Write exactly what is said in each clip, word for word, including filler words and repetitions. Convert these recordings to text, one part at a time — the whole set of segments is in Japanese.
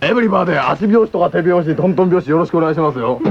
エブリバーで足拍子とか手拍子、トントン拍子よろしくお願いしますよ。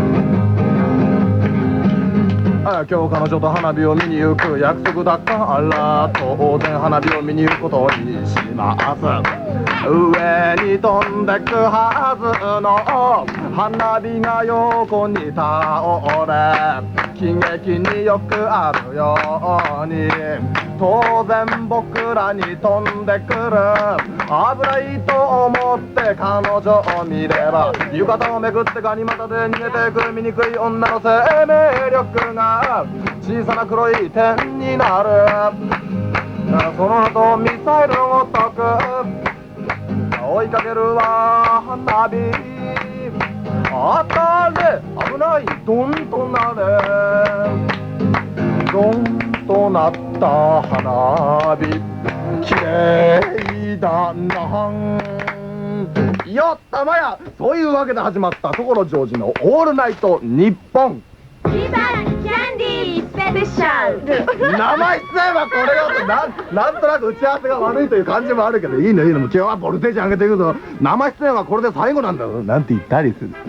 あ、今日彼女と花火を見に行く約束だから当然花火を見に行くことにします。上に飛んでくはずの花火が横に倒れ喜劇によくあるように当然僕らに飛んでくる。危ないと思って彼女を見れば浴衣をめくってガニ股で逃げていく醜い女の生命力が小さな黒い点になる。その後ミサイルごとく追いかけるは花火。当たれ危ないドンとなれドンとなった花火きれいだな。よったまや。そういうわけで始まった所ジョージのオールナイトニッポン。 キバキャンディースペシャル。 生出演はこれよってな、なんとなく打ち合わせが悪いという感じもあるけど、いいのいいの、今日はボルテージ上げていくぞ。生出演はこれで最後なんだぞなんて言ったりする。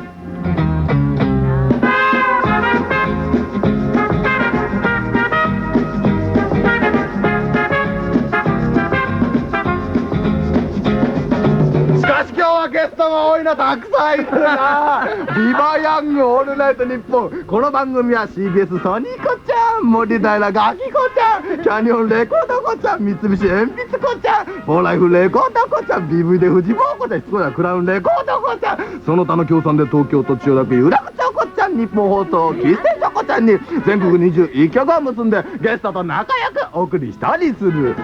ゲストが多いな、たくさんいるな。ビバヤングオールナイトニッポン。この番組は シービーエス ソニーコちゃん、森平ガキコちゃん、キャニオンレコードコちゃん、三菱鉛筆コちゃん、フォーライフレコードコちゃん、ビーブイ でフジボーコちゃん、しつこいなクラウンレコードコちゃん、その他の協賛で東京都千代田区有楽町コちゃん、日本放送キーステーションコちゃんに全国にじゅういっきょくを結んでゲストと仲良くお送りしたりする。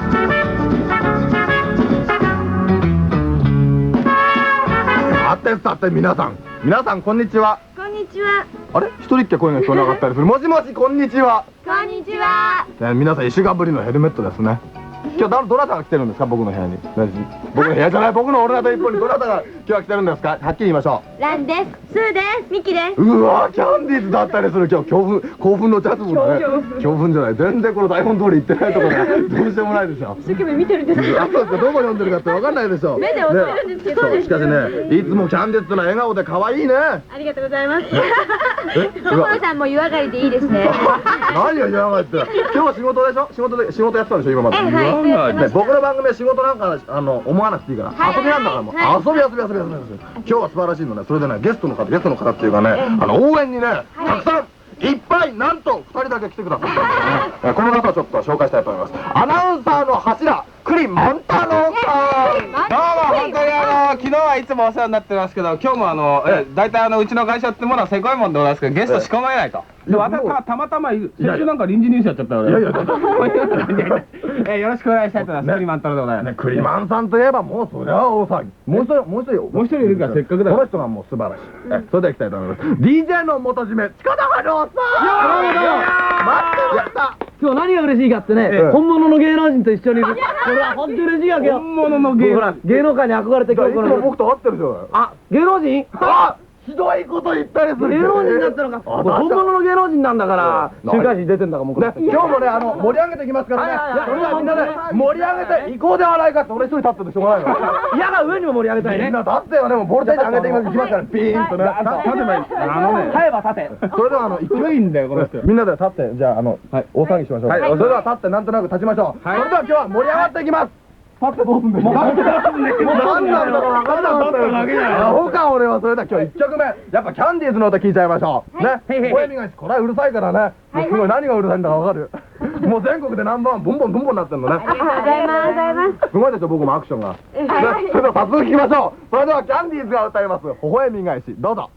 さてさて皆さん皆さんこんにちは。 こんにちは。 あれ一人っきゃ声が聞こえなかったりする。もしもしこんにちは。 こんにちは。 ね、皆さん石がぶりのヘルメットですね。今日だどなたが来てるんですか僕の部屋に。僕の部屋じゃない僕のオールナイト一本にどなたが今日は来てるんですか。はっきり言いましょランです。スーです。ミキです。 う。うわーキャンディーズだったりする。今日興奮興奮のチャツボだね。興奮じゃない全然この台本通り言ってないところでどうしてもないでしょ。 一生懸命見てるんですけど。 あ、そうですか。どこ読んでるかってわかんないでしょ。 目で追ってるんですけど。 そうしかしねいつもキャンディーズってのは笑顔で可愛いね。 ありがとうございます。所さんも湯上がりでいいですね。 何を言わないって。今日は仕事でしょ。仕事で仕事やってたんでしょ今まで。ね僕の番組は仕事なんかあの思わなくていいから遊びなんだからもう遊び遊び遊び遊び遊び。今日は素晴らしいのね。それでねゲストの方ゲストの方っていうかねあの応援にねたくさんいっぱいなんとふたりだけ来てくださったんですね。この方をちょっと紹介したいと思います。アナウンサーの柱栗万太郎さん。 どうも本当にあの昨日はいつもお世話になってますけど今日もあのえ大体あのうちの会社ってものはせこいもんでございますけどゲスト仕込まれないと。で私たたまたま先週なんか臨時ニュースやっちゃった俺。いやいやえよろしくお願いしたいと思います。栗万太郎でございます。 栗万さんといえばもうそれは大騒ぎ。もう一人もう一人もう一人いるからせっかくだこの人がもう素晴らしい。それではいきたいと思います。 ディージェー の元締め近田春夫さん。待ってました。 今日何が嬉しいかってね、本物の芸能人と一緒にいる。これは本当に嬉しいわけよ。 本物の芸能人芸能界に憧れて今日いつも僕と会ってるじゃない。 あ、芸能人？ あひどいこと言ったりする。 芸能人だったのか。本物の芸能人なんだから週刊誌に出てんだからもうね今日もねあの盛り上げていきますからね。それではみんなで盛り上げていこうではないかって俺一人立っててしょうがないの。 いやが上にも盛り上げたいね。 みんな立ってよねもうボルテージ上げていきますからピーンとね。 立てばいい。あのね立えば立て。 それではあの一いいんだよこの人。 みんなで立ってじゃああの大騒ぎしましょう。それでは立ってなんとなく立ちましょう。それでは今日は盛り上がっていきます。立ってどうすんだよ。立ってどうすんだよ。もう何なんだか分かんなかったよ。アホか俺は。それでは今日いっきょくめやっぱキャンディーズの歌聞いちゃいましょうね。声みがしこれはうるさいからね。もうすごい何がうるさいんだか分かる。もう全国でナンバーワンボンボンボンボンなってんのね。 ありがとうございます。 すごいでしょ僕もアクションが。それでは早速聞きましょう。それではキャンディーズが歌います微笑み返しどうぞ。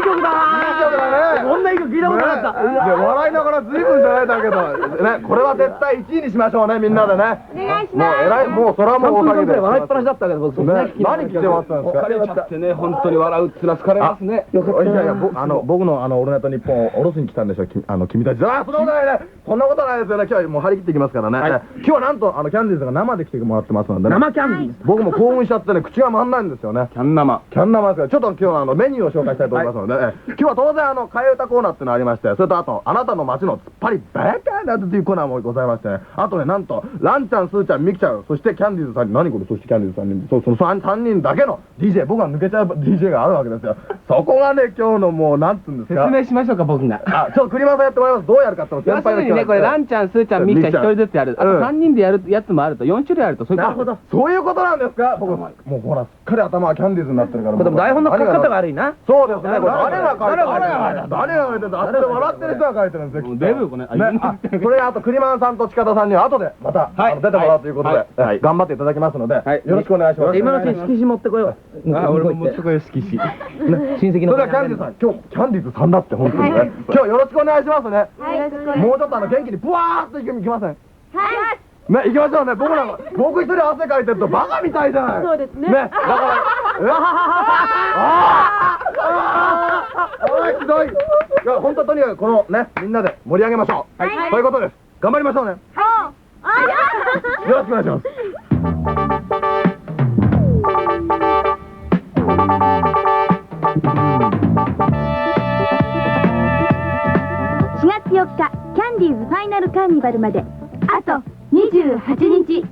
笑いながら随分じゃないだけどねこれは絶絶対いちいにしましょうね、みんなでね。 お願いしもうます。 偉い、もうそれはもうおかげで。 笑いっぱなしだったけど、僕、 ね、何来てもらったんですか。 疲れちゃってね、本当に笑うってのは疲れますね。 いやいや、ぼあの僕のあのオールナイトニッポンをおろしに来たんでしょ、きあの君たち。ああ、そんなことないね。そんなことないですよね。今日はもう張り切っていきますからね。今日はなんとあのキャンディーズが生で来てもらってますのでね。 生キャンディーズ。 僕も興奮しちゃってね、口が回んないんですよね。 キャン生。 キャン生ですから、ちょっと今日はあのメニューを紹介したいと思いますので、え今日は当然あの替え歌コーナーっていうのがありまして、それとあとあなたの街の突っ張りバカなどというコーナーもございましてね、あとね、なんとランちゃん、スーちゃん、ミキちゃん、そしてキャンディーズさんに、何これ、そしてキャンディーズさんに、そそのさんにんだけの ディージェー、僕が抜けちゃう ディージェー があるわけですよ。そこがね、今日のもうなんつうんですか。 説明しましょうか、僕が。 あ、ちょっと栗山さんやってもらいます。どうやるかっての要するにね、これランちゃん、スーちゃん、ミキちゃん一人ずつやる。あとさんにんでやるやつもあると、よん種類あると、そういうこと。 なるほど。そういうことなんですか。僕もうほら、すっかり頭はキャンディーズになってるから。 でも台本の書き方が悪いな。 そうですね。これ誰が書いてる？ 誰が書いてる？ 誰が書いてる？あそこで笑ってる人が書いてるんですよ。 デブこれ。 ね、あ、それあと栗山さんと近田さんには後でまたあの出てもらうということで、はい、頑張っていただきますので、よろしくお願いします。 今のうちに色紙持ってこよう。 あ、俺も持ってこよう、色紙。 親戚の。 それではキャンディーズさん、今日キャンディーズさんだって本当にね。今日よろしくお願いしますね。 はい、よろしくお願いしもうちょっとあの元気にブワーっといきません。 ます。はい。 ね、行きましょうね。僕なんか、僕一人汗かいてるとバカみたいじゃない。 そうですねね、だから、うわはははああおい、ひどい。いや、本当とにかくこのね、みんなで盛り上げましょう。はい、そういうことです。頑張りましょうね。 ああ、 よろしくお願いします。 しがつよっか、キャンディーズファイナルカーニバルまであとにじゅうはちにち。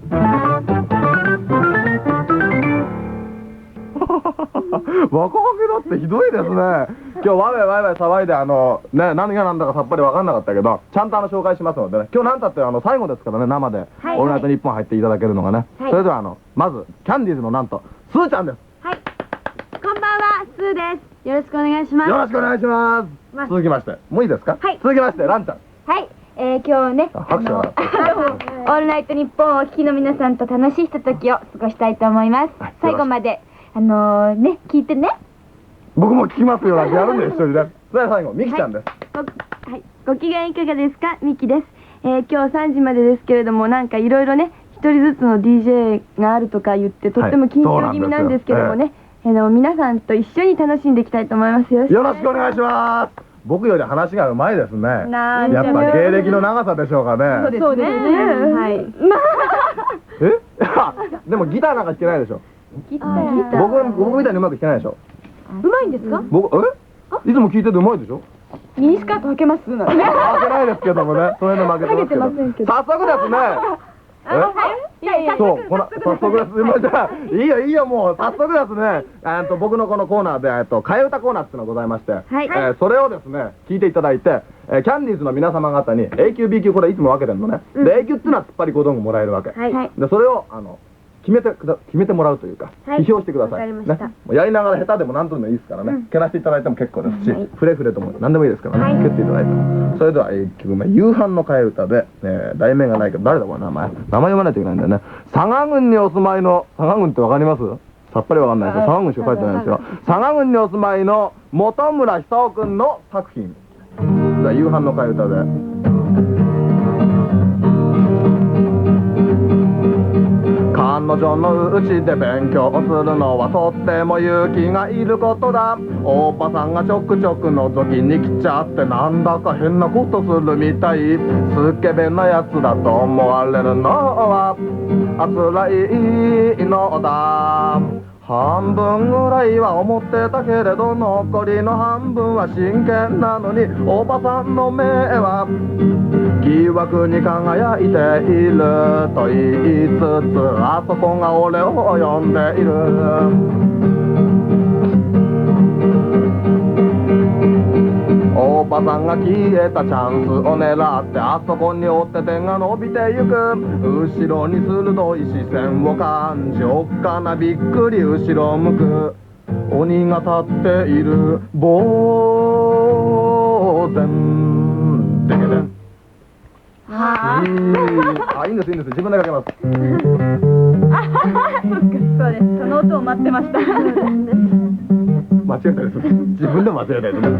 若者だってひどいですね。今日ワイワイワイワイ騒いであのね、何が何だかさっぱり分かんなかったけど、ちゃんとあの紹介しますのでね。今日なんたってあの最後ですからね、生で「オはいールナイトニッポン」入っていただけるのがね。 はいそれではあのまずキャンディーズのなんとスーちゃんです。 はい。こんばんは、スーです。よろしくお願いします。 よろしくお願いします。 ま続きましてもういいですか。 はい続きましてランちゃん。 はい。えー、今日ね、 あ拍手がオールナイトニッポンをお聞きの皆さんと楽しいひとときを過ごしたいと思いますはい。 最後まであのー、ね、聞いてね。 僕も聞きますよなんてやるんで一人で。それでは最後ミキちゃんです。 ごはい、ご機嫌いかがですか、ミキです。えー、今日さんじまでですけれども、なんかいろいろね、一人ずつの ディージェー があるとか言って、とっても緊張気味なんですけどもね、あの皆さんと一緒に楽しんでいきたいと思いますよ。 よろしくお願いします。僕より話がうまいですね。 なんやっぱ芸歴の長さでしょうかね。 そうですね。はい。 えあでもギターなんか弾けないでしょ。 ギター。 僕僕みたいにうまく弾けないでしょ。 うまいんですか？ 僕えいつも聞いててうまいでしょ。 ミニスカート履けますな。 負けないですけどもね。それで負けてますけど。 下げてませんけど早速ですね。 いやいやえそうこの早速です。まあじゃあいいよいいよもう早速ですね。えっと僕のこのコーナーでえっと替え歌コーナーっていうのがございまして、 いえーそれをですね聞いていただいて、えーキャンディーズの皆様方に A 級 B 級これいつも分けてるのね。で A 級っていうのは突っ張り小道具もらえるわけ。 はい。はい。 でそれをあの決めてくだ決めてもらうというか、 はい批評してください。 わかりましたねもうやりながら下手でも何とでもいいですからね。けなしていただいても結構ですし、フレフレとも何でもいいですからね。蹴っていただいても。それではいっきょくめ夕飯の替え歌で、えー題名がないけど誰だこれ名前。名前読まないといけないんだよね。佐賀郡にお住まいの佐賀郡ってわかります？さっぱりわかんないですよ。佐賀郡しか書いてないんですよ。佐賀郡にお住まいの本村久夫君の作品。じゃあ夕飯の替え歌で。彼女のうちで勉強するのはとっても勇気がいることだ。おばさんがちょくちょく覗きに来ちゃってなんだか変なことするみたい。スケベなやつだと思われるのはあつらいのだ。半分ぐらいは思ってたけれど残りの半分は真剣なのにおばさんの目は疑惑に輝いていると言いつつあそこが俺を呼んでいる。おばさんが消えたチャンスを狙ってあそこに追って手が伸びてゆく。後ろに鋭い視線を感じおっかなびっくり後ろ向く。鬼が立っている呆然でけでん。 はあ。 あ、いいんですいいんです自分でかけます。 そうです。その音を待ってました。 間違えたです。自分でも間違えたですね。こ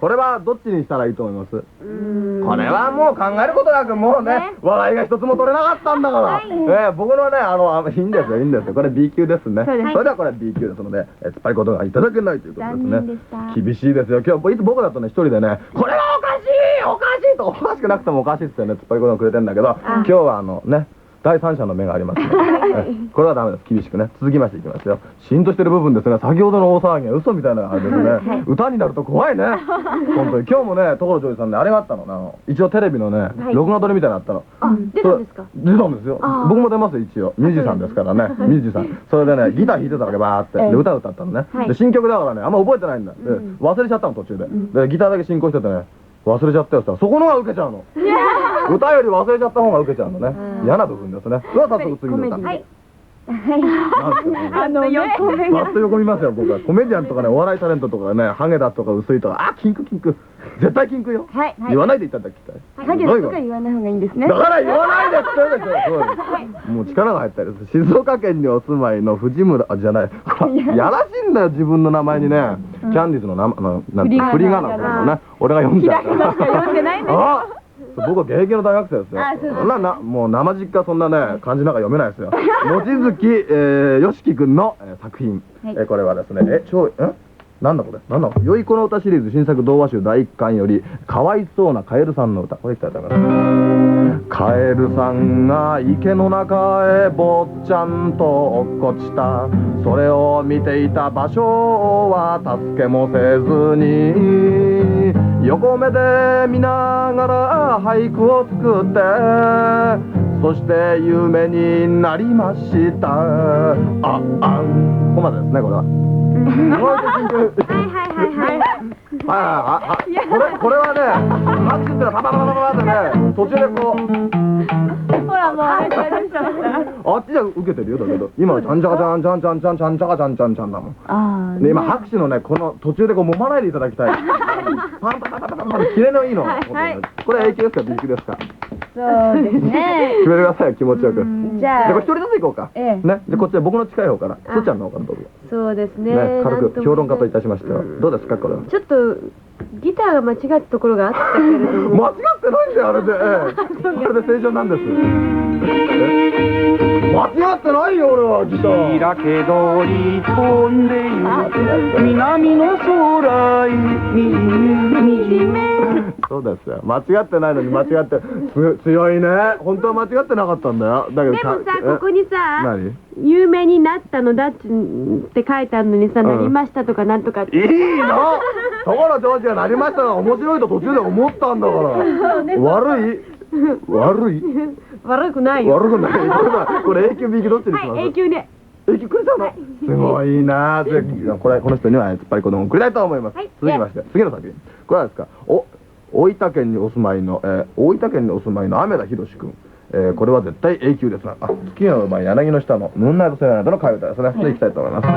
これはどっちにしたらいいと思います？これはもう考えることなくもうね笑いが一つも取れなかったんだから、えー僕のねあのあいいんですよいいんですよ、これ ビー 級ですね。それではこれ ビー 級ですので、えー突っ張りことがいただけないということですね。 残念でした。 厳しいですよ。今日いつ僕だとね一人でねこれはおかしいおかしいとおかしくなくてもおかしいっすよね突っ張りことをくれてんだけど、今日はあのね第三者の目がありますので、えこれはダメです。厳しくね。続きましていきますよ。シーンとしてる部分ですね。先ほどの大騒ぎは嘘みたいなあれですね。歌になると怖いね。本当に今日もね所ジョージさんねあれがあったの。あの一応テレビのね録画撮りみたいなのあったの。 あ、出たんですか？ 出たんですよ。僕も出ますよ一応。ミュージシャンですからね。ミュージシャン。それでねギター弾いてたわけバーってで歌歌ったのね。で新曲だからねあんま覚えてないんだ。で忘れちゃったの途中で。でギターだけ進行しててね。忘れちゃったよさ、そこのが受けちゃうの。歌より忘れちゃった方が受けちゃうのね。嫌な部分ですね。では早速次の歌。はい。 あの横目がバッと横見ますよ僕は。コメディアンとかねお笑いタレントとかねハゲだとか薄いとかあキンクキンク絶対キンクよ。言わないで言ったんだっけ。 ハゲとか言わない方がいいんですね。 だから言わないでって言うんですよ。そうです。もう力が入ったりです。静岡県にお住まいの藤村あじゃない。やらしいんだよ自分の名前にね。キャンディーズの名前のなんて振り仮名のね。俺が読んじゃう。 読んでないんですよ。 僕は現役の大学生ですよ。そんななもう生実家そんなね漢字なんか読めないですよ。望月えよしきくんの作品。えこれはですねえ超えなんだこれなんだよいこの歌シリーズ新作童話集だいいっかんよりかわいそうなカエルさんの歌これいきたいと思います。カエルさんが池の中へ坊ちゃんと落っこちた。それを見ていた場所は助けもせずに横目で見ながら俳句を作ってそして夢になりました。ああんここまでですねこれは。はいはいはいはい。はいはいはいはい。これこれはね、拍手ってのはパパパパパってね、途中でこう。 ほらもうあれちゃあっちじゃ受けてるよだけど、今はちゃんちゃかちゃんちゃんちゃんちゃんちゃんちゃかちゃんちゃんちゃんだもん。 ああ。 で今拍手のねこの途中でこう揉まないでいただきたい。パンパパパパパパキレのいいの。これ A 級ですか B 級ですか。 そうですね。 決めてください気持ちよく。 じゃあ。 でこれ一人ずつ行こうか。ね。でこっちは僕の近い方から、すーちゃんの方からどうぞ。 そうですね。 ね軽く評論家といたしましてはどうですかこれは。 ちょっとギターが間違ったところがあったけれども。 間違ってないんだよあれで。あれで正常なんです。間違ってないよ俺はギター。 開け通り飛んでいる南の空にそうですよ間違ってないのに間違ってつ強いね。本当は間違ってなかったんだよ。だけどでもさここにさ何有名になったのだって書いてあるのにさ、なりましたとかなんとかって。 いいの所ジョージがなりましたのが面白いと途中で思ったんだから悪い悪い悪くないよ。 悪くない。これ A 級 B 級どっちにします？ はい A 級で。 A 級くれたのすごいなぁ。これこの人には突っ張り子供をくれたいと思います。続きまして次の作品これはですかお大分県にお住まいの大分県にお住まいの雨田博くん。えー、これは絶対 A 級ですが、あ、月の前柳の下のムーンナイトセレナイトの替え歌ですね。それいきたいと思います。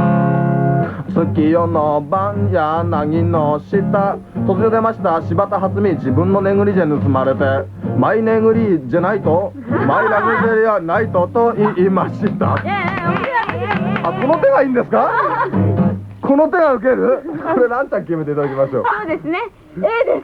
月夜の晩柳の下、突如出ました柴田初美、自分のネグリジェ盗まれて、マイネグリジェナイト、マイラグジェリアナイトと言いました。あ、この手がいいんですか？この手が受ける？これランちゃん決めていただきましょう。 そうですね。A です。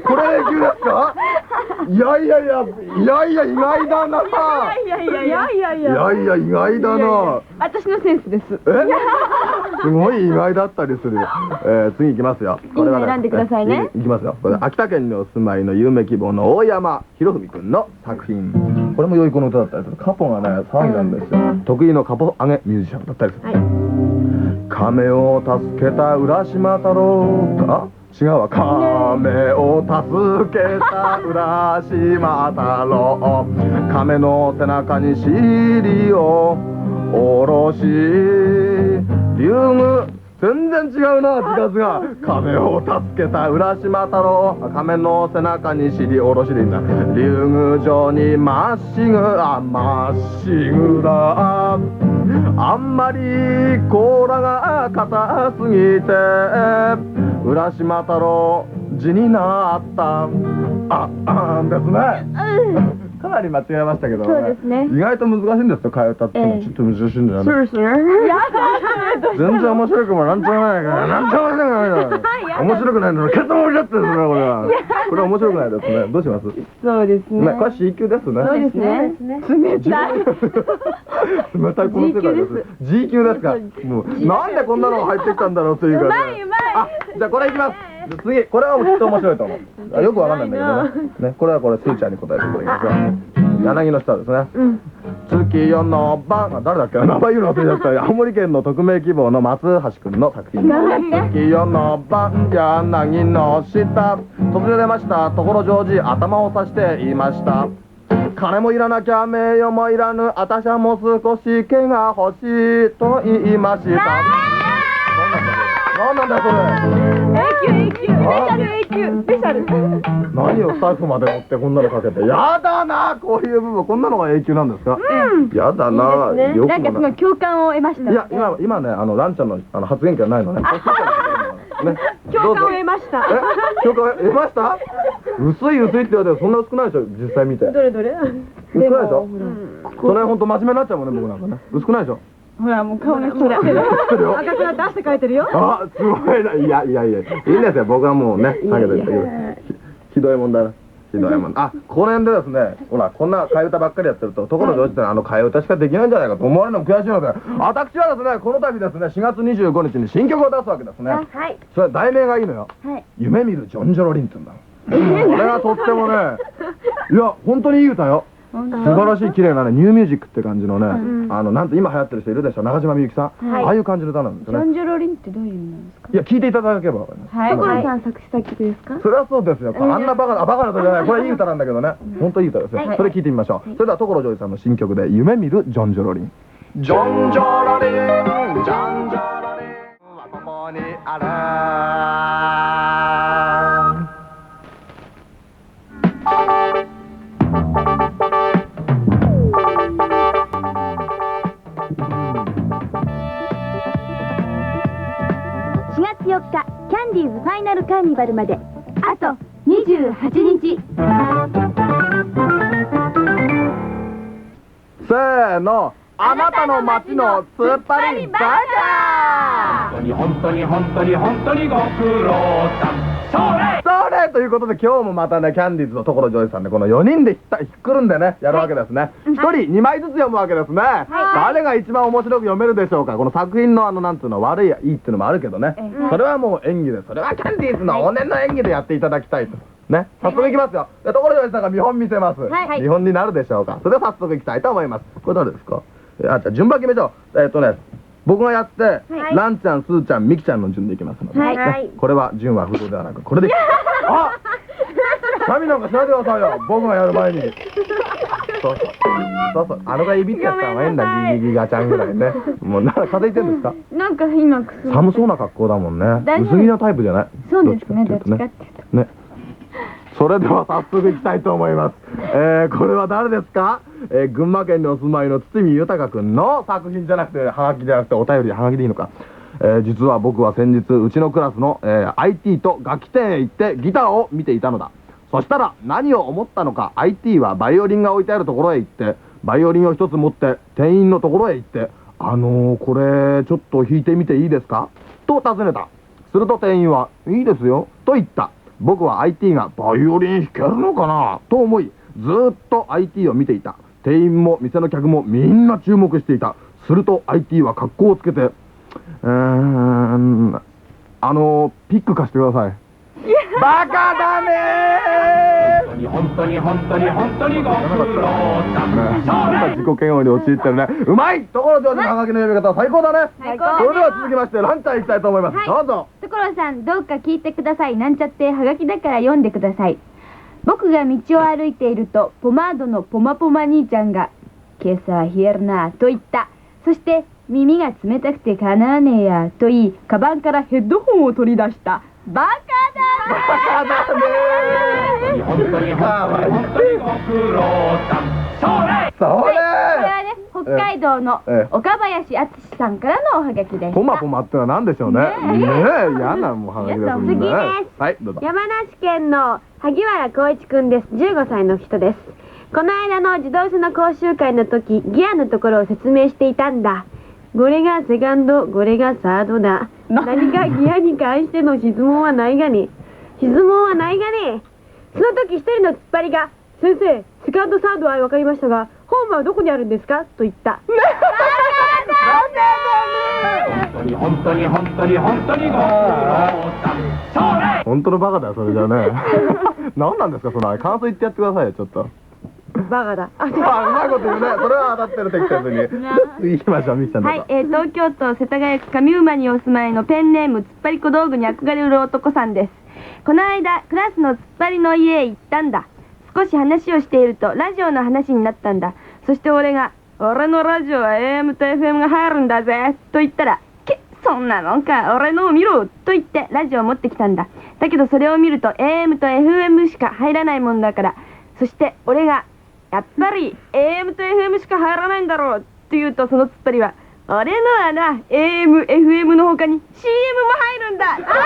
これ A 級ですか？いやいやいやいやいや意外だな。 いやいやいやいやいいやいや意外だな。 私のセンスです。 え？すごい意外だったりするよ。えー、次いきますよ。 これは選んでくださいね。 いきますよ。これ秋田県にお住まいの夢希望の大山博文くんの作品。これも良い子の歌だったりする。カポがね騒ぎなんですよ。得意のカポ上げミュージシャンだったりする。亀を助けた浦島太郎か。違うわ。亀を助けた浦島太郎、亀の背中に尻を下ろし竜宮全然違うな字数が。亀を助けた浦島太郎、亀の背中に尻下ろしでいいんだ。竜宮城にまっしぐあまっしぐだ。あんまり甲羅が硬すぎて浦島太郎字になった。ああんですね。 かなり間違えましたけど、 そうですね意外と難しいんですよ、替え歌ってもちょっと難しいんじゃないの。 そうですね。 全然面白くもなんともないから、なんともないから面白くないのにケツも折れちゃってるんですね、これは。これは面白くないですね。どうします？ そうですね。 ね、これ C 級ですね。 そうですね。冷たい。 冷たいこの世界です。G 級ですか。もうなんでこんなのが入ってきたんだろうというかね。 うまいうまい。 あ、じゃあこれいきます。次、これはきっと面白いと思う。あ、よくわかんないんだけどね。ね、これはこれスーちゃんに答えていただきますよ。柳の下ですね。月夜の晩、あ、誰だっけ、名前言うの忘れちゃった。青森県の匿名希望の松橋くんの作品。月夜の晩、柳の下、突然出ました。ところジョージ、頭を刺して言いました。金もいらなきゃ名誉もいらぬ、あたしゃも少し毛が欲しいと言いました。何なんだよそれ。 永久永久スペシャル永久スペシャル。 何をスタッフまで持ってこんなのかけて、やだな、こういう部分、こんなのが永久なんですか。やだな、よくもなんかすごい共感を得ました。 いや、今今ね、あのランちゃんのあの発言権ないのね。ね、 共感を得ました。 え、共感を得ました。薄い薄いって言われてそんな薄くないでしょ、実際見て。 どれどれ。 薄くないでしょ。それ本当真面目になっちゃうもんね、僕なんかね。薄くないでしょ。 ほらもう顔の人だ。赤くなって汗かいてるよ。 あ、すごいな。いやいやいや、いいんですよ。僕はもうね、下げてるけど。ひどいもんだな。ひどいもん。あ、この辺でですね、ほら、こんな替え歌ばっかりやってると、ところで落ちてあの替え歌しかできないんじゃないかと思われるのも悔しいので、私はですね、この度ですね、しがつにじゅうごにちに新曲を出すわけですね。 はい。 それ題名がいいのよ。 はい。 夢見るジョンジョロリンって言うんだ。これがとってもね、いや、本当にいい歌よ。素晴らしい綺麗なね、ニューミュージックって感じのね、あの、なんと今流行ってる人いるでしょ、中島みゆきさん。ああいう感じの歌なんですよね。 ジョンジョロリンってどういう意味なんですか。 いや、聞いていただければわかります。 はい。所さん作詞作曲ですか。 それはそうですよ。あんなバカな、あ、バカな歌じゃない。これいい歌なんだけどね。本当いい歌ですよ。それ聞いてみましょう。それでは所ジョージさんの新曲で夢見るジョンジョロリン。ジョンジョロリン、ジョンジョロリンはここにある。 しがつよっかキャンディーズファイナルカーニバルまであとにじゅうはちにち。 せーの、あなたの街の突っ張りバカ本当に本当に本当に本当にご苦労さん。それそれということで今日もまたね、キャンディーズの所ジョージさんでこのよにんでひったひっくるんでね、やるわけですね。ひとりにまいずつ読むわけですね。誰が一番面白く読めるでしょうか。この作品のあの、なんていうの、悪い、いいっていうのもあるけどね。それはもう演技で、それはキャンディーズの往年の演技でやっていただきたいと。ね、早速いきますよ。で、所ジョージさんが見本見せます。見本になるでしょうか。それでは早速いきたいと思います。これ誰ですか。えあ、じゃあ順番決めちゃおう。えっとね、僕がやって、ランちゃん、スーちゃん、ミキちゃんの順でいきますので、ね、これは順は不動ではなく、これでいきあ、神なんかしないでくださいよ、僕がやる前に。そうそうそうそう、あのがいびってやったのがいいんだ、ギギギガちゃんぐらいね。もうなんか風邪ひいてるんですか。 なんか今寒そうな格好だもんね。薄着なタイプじゃない。 そうですね、どっちかっていうとね。それでは早速いきたいと思います。えー、これは誰ですか。えー、群馬県にお住まいの堤豊くんの作品じゃなくて、はがきじゃなくてお便りはがきでいいのか。えー、実は僕は先日うちのクラスの、えー、アイティー と楽器店へ行ってギターを見ていたのだ。そしたら何を思ったのか、 アイティー はバイオリンが置いてあるところへ行ってバイオリンを一つ持って店員のところへ行って、あのー、これちょっと弾いてみていいですかと尋ねた。すると店員は、いいですよと言った。僕は アイティー がバイオリン弾けるのかなと思い、ずーっと アイティー を見ていた。店員も店の客もみんな注目していた。すると アイティー は格好をつけて、うーん、あのー、ピック貸してください。バカだねー。 本当に本当に本当にご苦労さん。それ自己嫌悪に陥ってるね。うまい。所ジョージのハガキの読み方は最高だね。 最高。 それでは続きましてランちゃんいきたいと思います。どうぞ。 所さんどうか聞いてください。なんちゃってはがきだから読んでください。僕が道を歩いているとポマードのポマポマ兄ちゃんが今朝冷えるなと言った。そして耳が冷たくてかなわねえやと言い、カバンからヘッドホンを取り出した。バカだバカだねー。 本当に本当に本当にご苦労さん。それそれこれはね、北海道のええ岡林敦さんからのおはがきでした。 ポマポマってのは何でしょうね。ねえ、嫌なもうハガキですね。 次ですはい、どうぞ。 山梨県の萩原光一くんです。じゅうごさいの人です。 この間の自動車の講習会の時、ギアのところを説明していたんだ。これがセカンド、これがサードだ。何かギアに関しての質問はないがね。質問はないがね。その時一人の突っ張りが、先生、セカンドサードは分かりましたが、ホームはどこにあるんですかと言った。 本当に本当に本当に本当にご苦労さん。それ本当のバカだよそれじゃね。何なんですかその感想言ってやってくださいよちょっと。 バカだ。あ、 あ、うまいこと言うね。それは当たってる適切に。次行きましょう、ミキさんどうぞ。 はい、えー、東京都世田谷区上馬にお住まいのペンネーム突っ張り小道具に憧れる男さんです。この間クラスの突っ張りの家へ行ったんだ。少し話をしているとラジオの話になったんだ。そして俺が「俺のラジオは エーエム と エフエム が入るんだぜ」と言ったら「けそんなのか俺のを見ろ」と言ってラジオを持ってきたんだ。だけどそれを見ると エーエム と エフエム しか入らないもんだから。そして俺が「やっぱり エーエム と エフエム しか入らないんだろう」って言うとその突っ張りは「俺のはな エーエム、エフエム の他に シーエム も入るんだ」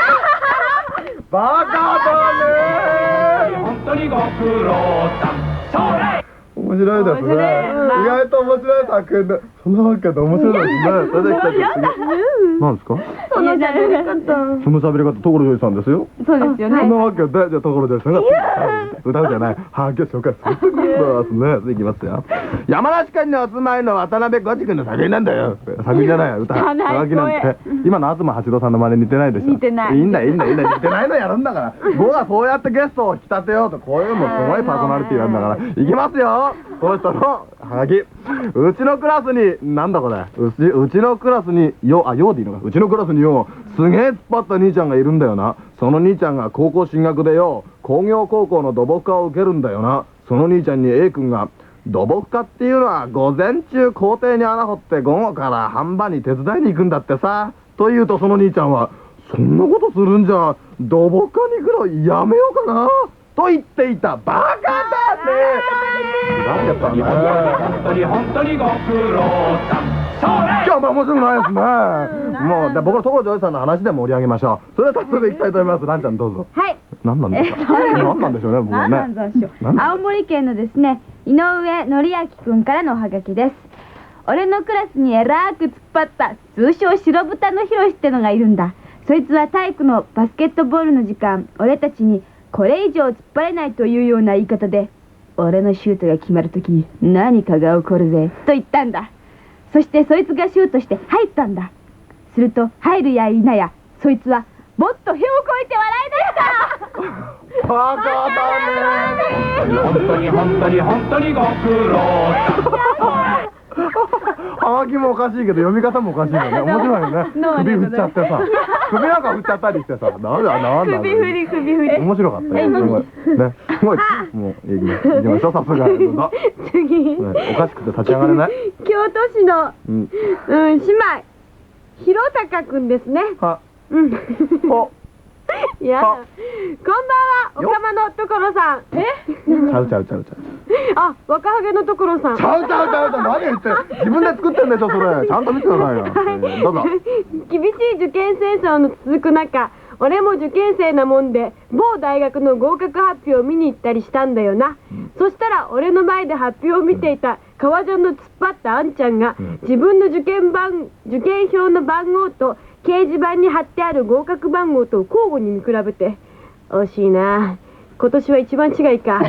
バカだね。 本当にご苦労さん。それ面白いですね。 面白いな意外と面白い作品で、そんなわけで面白いですね。それで来た次。何ですか？ その喋り方。 その喋り方、所ジョイさんですよ。 そうですよね。 そんなわけで、じゃあ所ジョイさんが歌うじゃない。はげ紹介するってことですね。次いきますよ。山梨県にお住まいの渡辺五次君の作品なんだよ。作品じゃないよ、歌。はがきなんて。今の東八郎さんの真似似てないでしょ。 似てないいいんだいいんだいいんだ似てないのやるんだから。僕はそうやってゲストを引き立てようと、こういうのすごいパーソナリティなんだから。いきますよ。この人のはがき。うちのクラスに、なんだこれ。うち、うちのクラスに、よ、あ、ようでいいのか。うちのクラスによ、すげえ突っ張った兄ちゃんがいるんだよな。その兄ちゃんが高校進学でよ、工業高校の土木科を受けるんだよな。その兄ちゃんに A 君が、土木科っていうのは午前中校庭に穴掘って午後から半場に手伝いに行くんだってさ。と言うとその兄ちゃんは、そんなことするんじゃ、土木科に行くのやめようかな。と言っていた。バカだね。なんやったんだ本当に本当にご苦労さん。それ今日も面白くないですね。もうで僕の所ジョイさんの話で盛り上げましょう。それでは早速いきたいと思います。ランちゃんどうぞ。 はい。 何なんですか。何なんでしょうね。僕はね。 何なんでしょう。青森県のですね、井上則明くんからのおはがきです。俺のクラスにえらく突っ張った通称白豚のヒロシってのがいるんだ。そいつは体育のバスケットボールの時間、俺たちにこれ以上突っ張れないというような言い方で、俺のシュートが決まるときに何かが起こるぜと言ったんだ。そしてそいつがシュートして入ったんだ。すると入るや否やそいつはもっと屁をこいて笑い出した。 バカだね。 本当に本当に本当にご苦労さん。 はがきもおかしいけど読み方もおかしいよね。面白いよね。首振っちゃってさ、首なんか振っちゃったりしてさ、なんだなんだ。 首振り首振り。 面白かったよ。すごいね。すごい。もう行きま行きましょう。さすが。どうぞ。 次。 ねおかしくて立ち上がれない。 京都市のうん。 うん姉妹弘隆くんですね。 は。 うん。 お。 いやだ。こんばんは、おかまの所さん。え？ ちゃうちゃうちゃうちゃう。 あ、若ハゲの所さん。 ちゃうちゃうちゃうちゃう。何言ってる。自分で作ってんでしょそれ。ちゃんと見てくださいよ。えーどうぞ。 厳しい受験戦争の続く中、俺も受験生なもんで某大学の合格発表を見に行ったりしたんだよな。そしたら俺の前で発表を見ていた革ジャンの突っ張ったあんちゃんが、自分の受験番受験票の番号と掲示板に貼ってある合格番号と交互に見比べて、惜しいな、今年は一番違いか。 バカ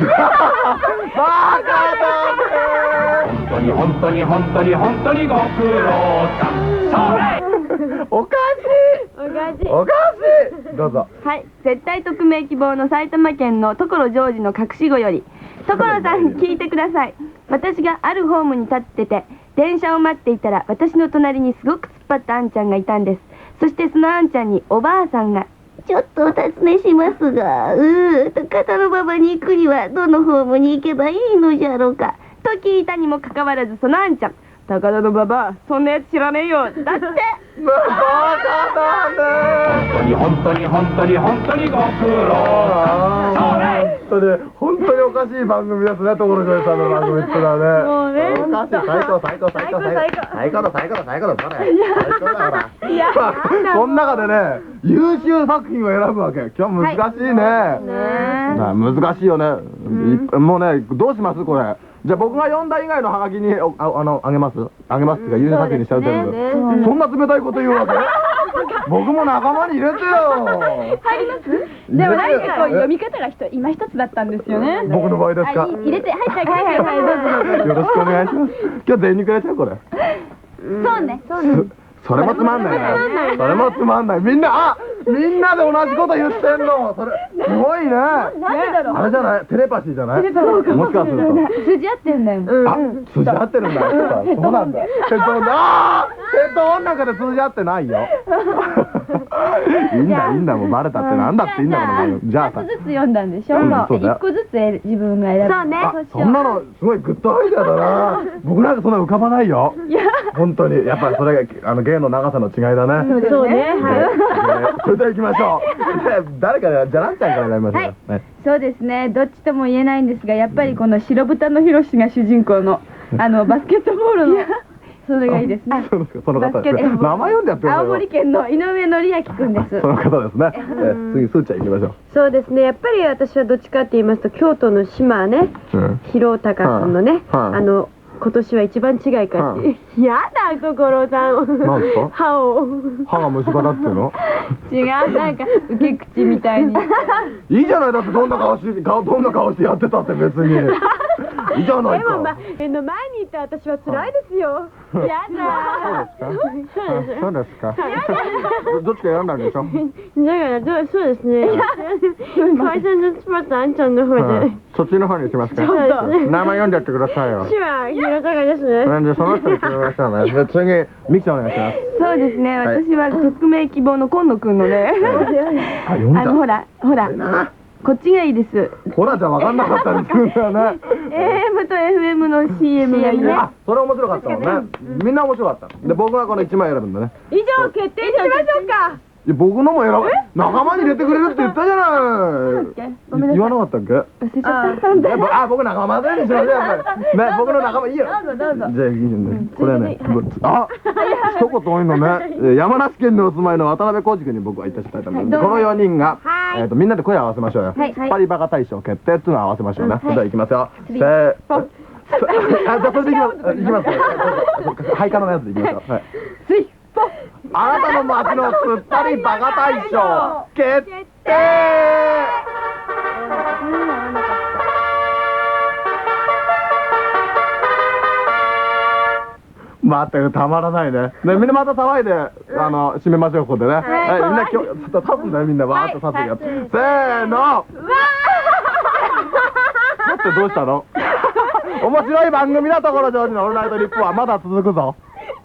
だね。 本当に本当に本当に本当にご苦労さん。それおかおかしい。 しい。おかしい。どうぞ。 はい、絶対匿名希望の埼玉県の所ジョージの隠し子より、所さん聞いてください。私があるホームに立ってて電車を待っていたら、私の隣にすごく突っ張ったあんちゃんがいたんです。そしてそのあんちゃんにおばあさんが「ちょっとお尋ねしますが、うー高田馬場に行くにはどのホームに行けばいいのじゃろうか」と聞いたにもかかわらず、そのあんちゃん「高田馬場そんなやつ知らねえよ」だって。 バカだね。 本当に本当に本当に本当にご苦労さん。それ本当に本当におかしい番組ですね。所ジョイさんの番組ってのはね。 もうねおかしい。最高最高最高最高最高だ最高だ最高だそれ。最高だから。 いやまあこの中でね優秀作品を選ぶわけ。今日難しいね。 ねな難しいよね。いもうねどうしますこれ。 じゃあ僕が読んだ以外のハガキにおああのあげますあげますっていうか優作にしちゃうってことそんな冷たいこと言うわけ僕も仲間に入れてよ入りますでもなんかこう読み方が今一つだったんですよね。 僕の場合ですか入れてはいはいはいはいどうぞどうぞ。 よろしくお願いします今日全肉やっちゃうこれそうねそうね。 それもつまんないなそれもつまんないみんなあみんなで同じこと言ってんのそれすごいねなんでだろう。 あれじゃないテレパシーじゃないもしかすると筋合ってんだよ。 あ、通じ合ってるんだ。そうなんだ。ヘッドホンあヘッドホンなんかで通じ合ってないよ。いいんだいいんだもうバレたってなんだっていいんだもん。じゃあさ。 一つずつ読んだんでしょ。 そうだよ一個ずつ自分が選ぶ。そうね。 そんなのすごいグッドアイデアだな。僕なんかそんな浮かばないよ。本当にやっぱりそれがあの芸の長さの違いだね。 そうね。はい。 それでは行きましょう。誰かじゃらんちゃんからやりましょう。 そうですね。どっちとも言えないんですが、やっぱりこの白豚のヒロシが主人公のあのバスケットボールのそれがいいですね。 その方ですね。名前読んでやってください。 青森県の井上紀明くんです。 その方ですね。次すーちゃん行きましょう。 そうですね、やっぱり私はどっちかって言いますと京都の島ね、広隆君のね、あの今年は一番違いかって。やだ所さん。 なんですか？ 歯を。 歯が虫歯だっていうの？ 違うなんか受け口みたいに。 いいじゃないだってどんな顔して顔どんな顔してやってたって別に。いいじゃないか。 でもまえの前にいた私は辛いですよ。やだ。 そうですか。どっちか選んだんでしょ？ だからどうそうですね。会社のスポーツあんちゃんの方で。 そっちの方にしますか。名前読んでやってくださいよ。 手話広高ですね。 なんでその人に決めましょうね。次ミキさんお願いします。 そうですね。私は匿名希望の今野くんのね。 あ読んだ。 あのほらほらこっちがいいです。 ほらじゃ分かんなかったりするんだよね。 エーエム と エフエム の シーエム がいいね。 あそれ面白かったもんね。みんな面白かった。で僕がこの一枚選ぶんだね。 以上決定しましょうか。 いや僕のも選ぶ仲間に入れてくれるって言ったじゃない言わなかったっけあ僕仲間でにしましょうやっぱりね僕の仲間いいよどうぞどうぞ。 じゃあいいんだこれはねあ一言多いのね山梨県にお住まいの渡辺浩二君に僕は言いたしたいと思いますこのよにんがえっとみんなで声を合わせましょうよツッパリバカ大賞決定っていうのを合わせましょうねそれではいきますよせーあじゃあそれでいきますいきますハイカのやつでいきましょうはいあなたの街の突っ張りバカ大賞決定待ってたまらないねねみんなまた騒いであの締めましょうここでねはいみんな今日立つんだよみんなわーっと立つやつせーのだってどうしたの面白い番組だところジョージのオールナイトニッポンはまだ続くぞ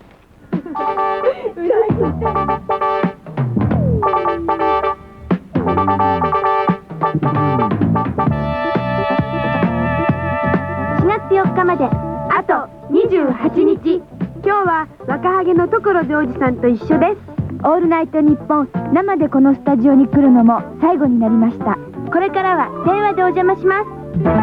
しがつよっかまであとにじゅうはちにち。今日は若ハゲの所ジョージさんと一緒です。 オールナイトニッポン生でこのスタジオに来るのも最後になりました。これからは電話でお邪魔します。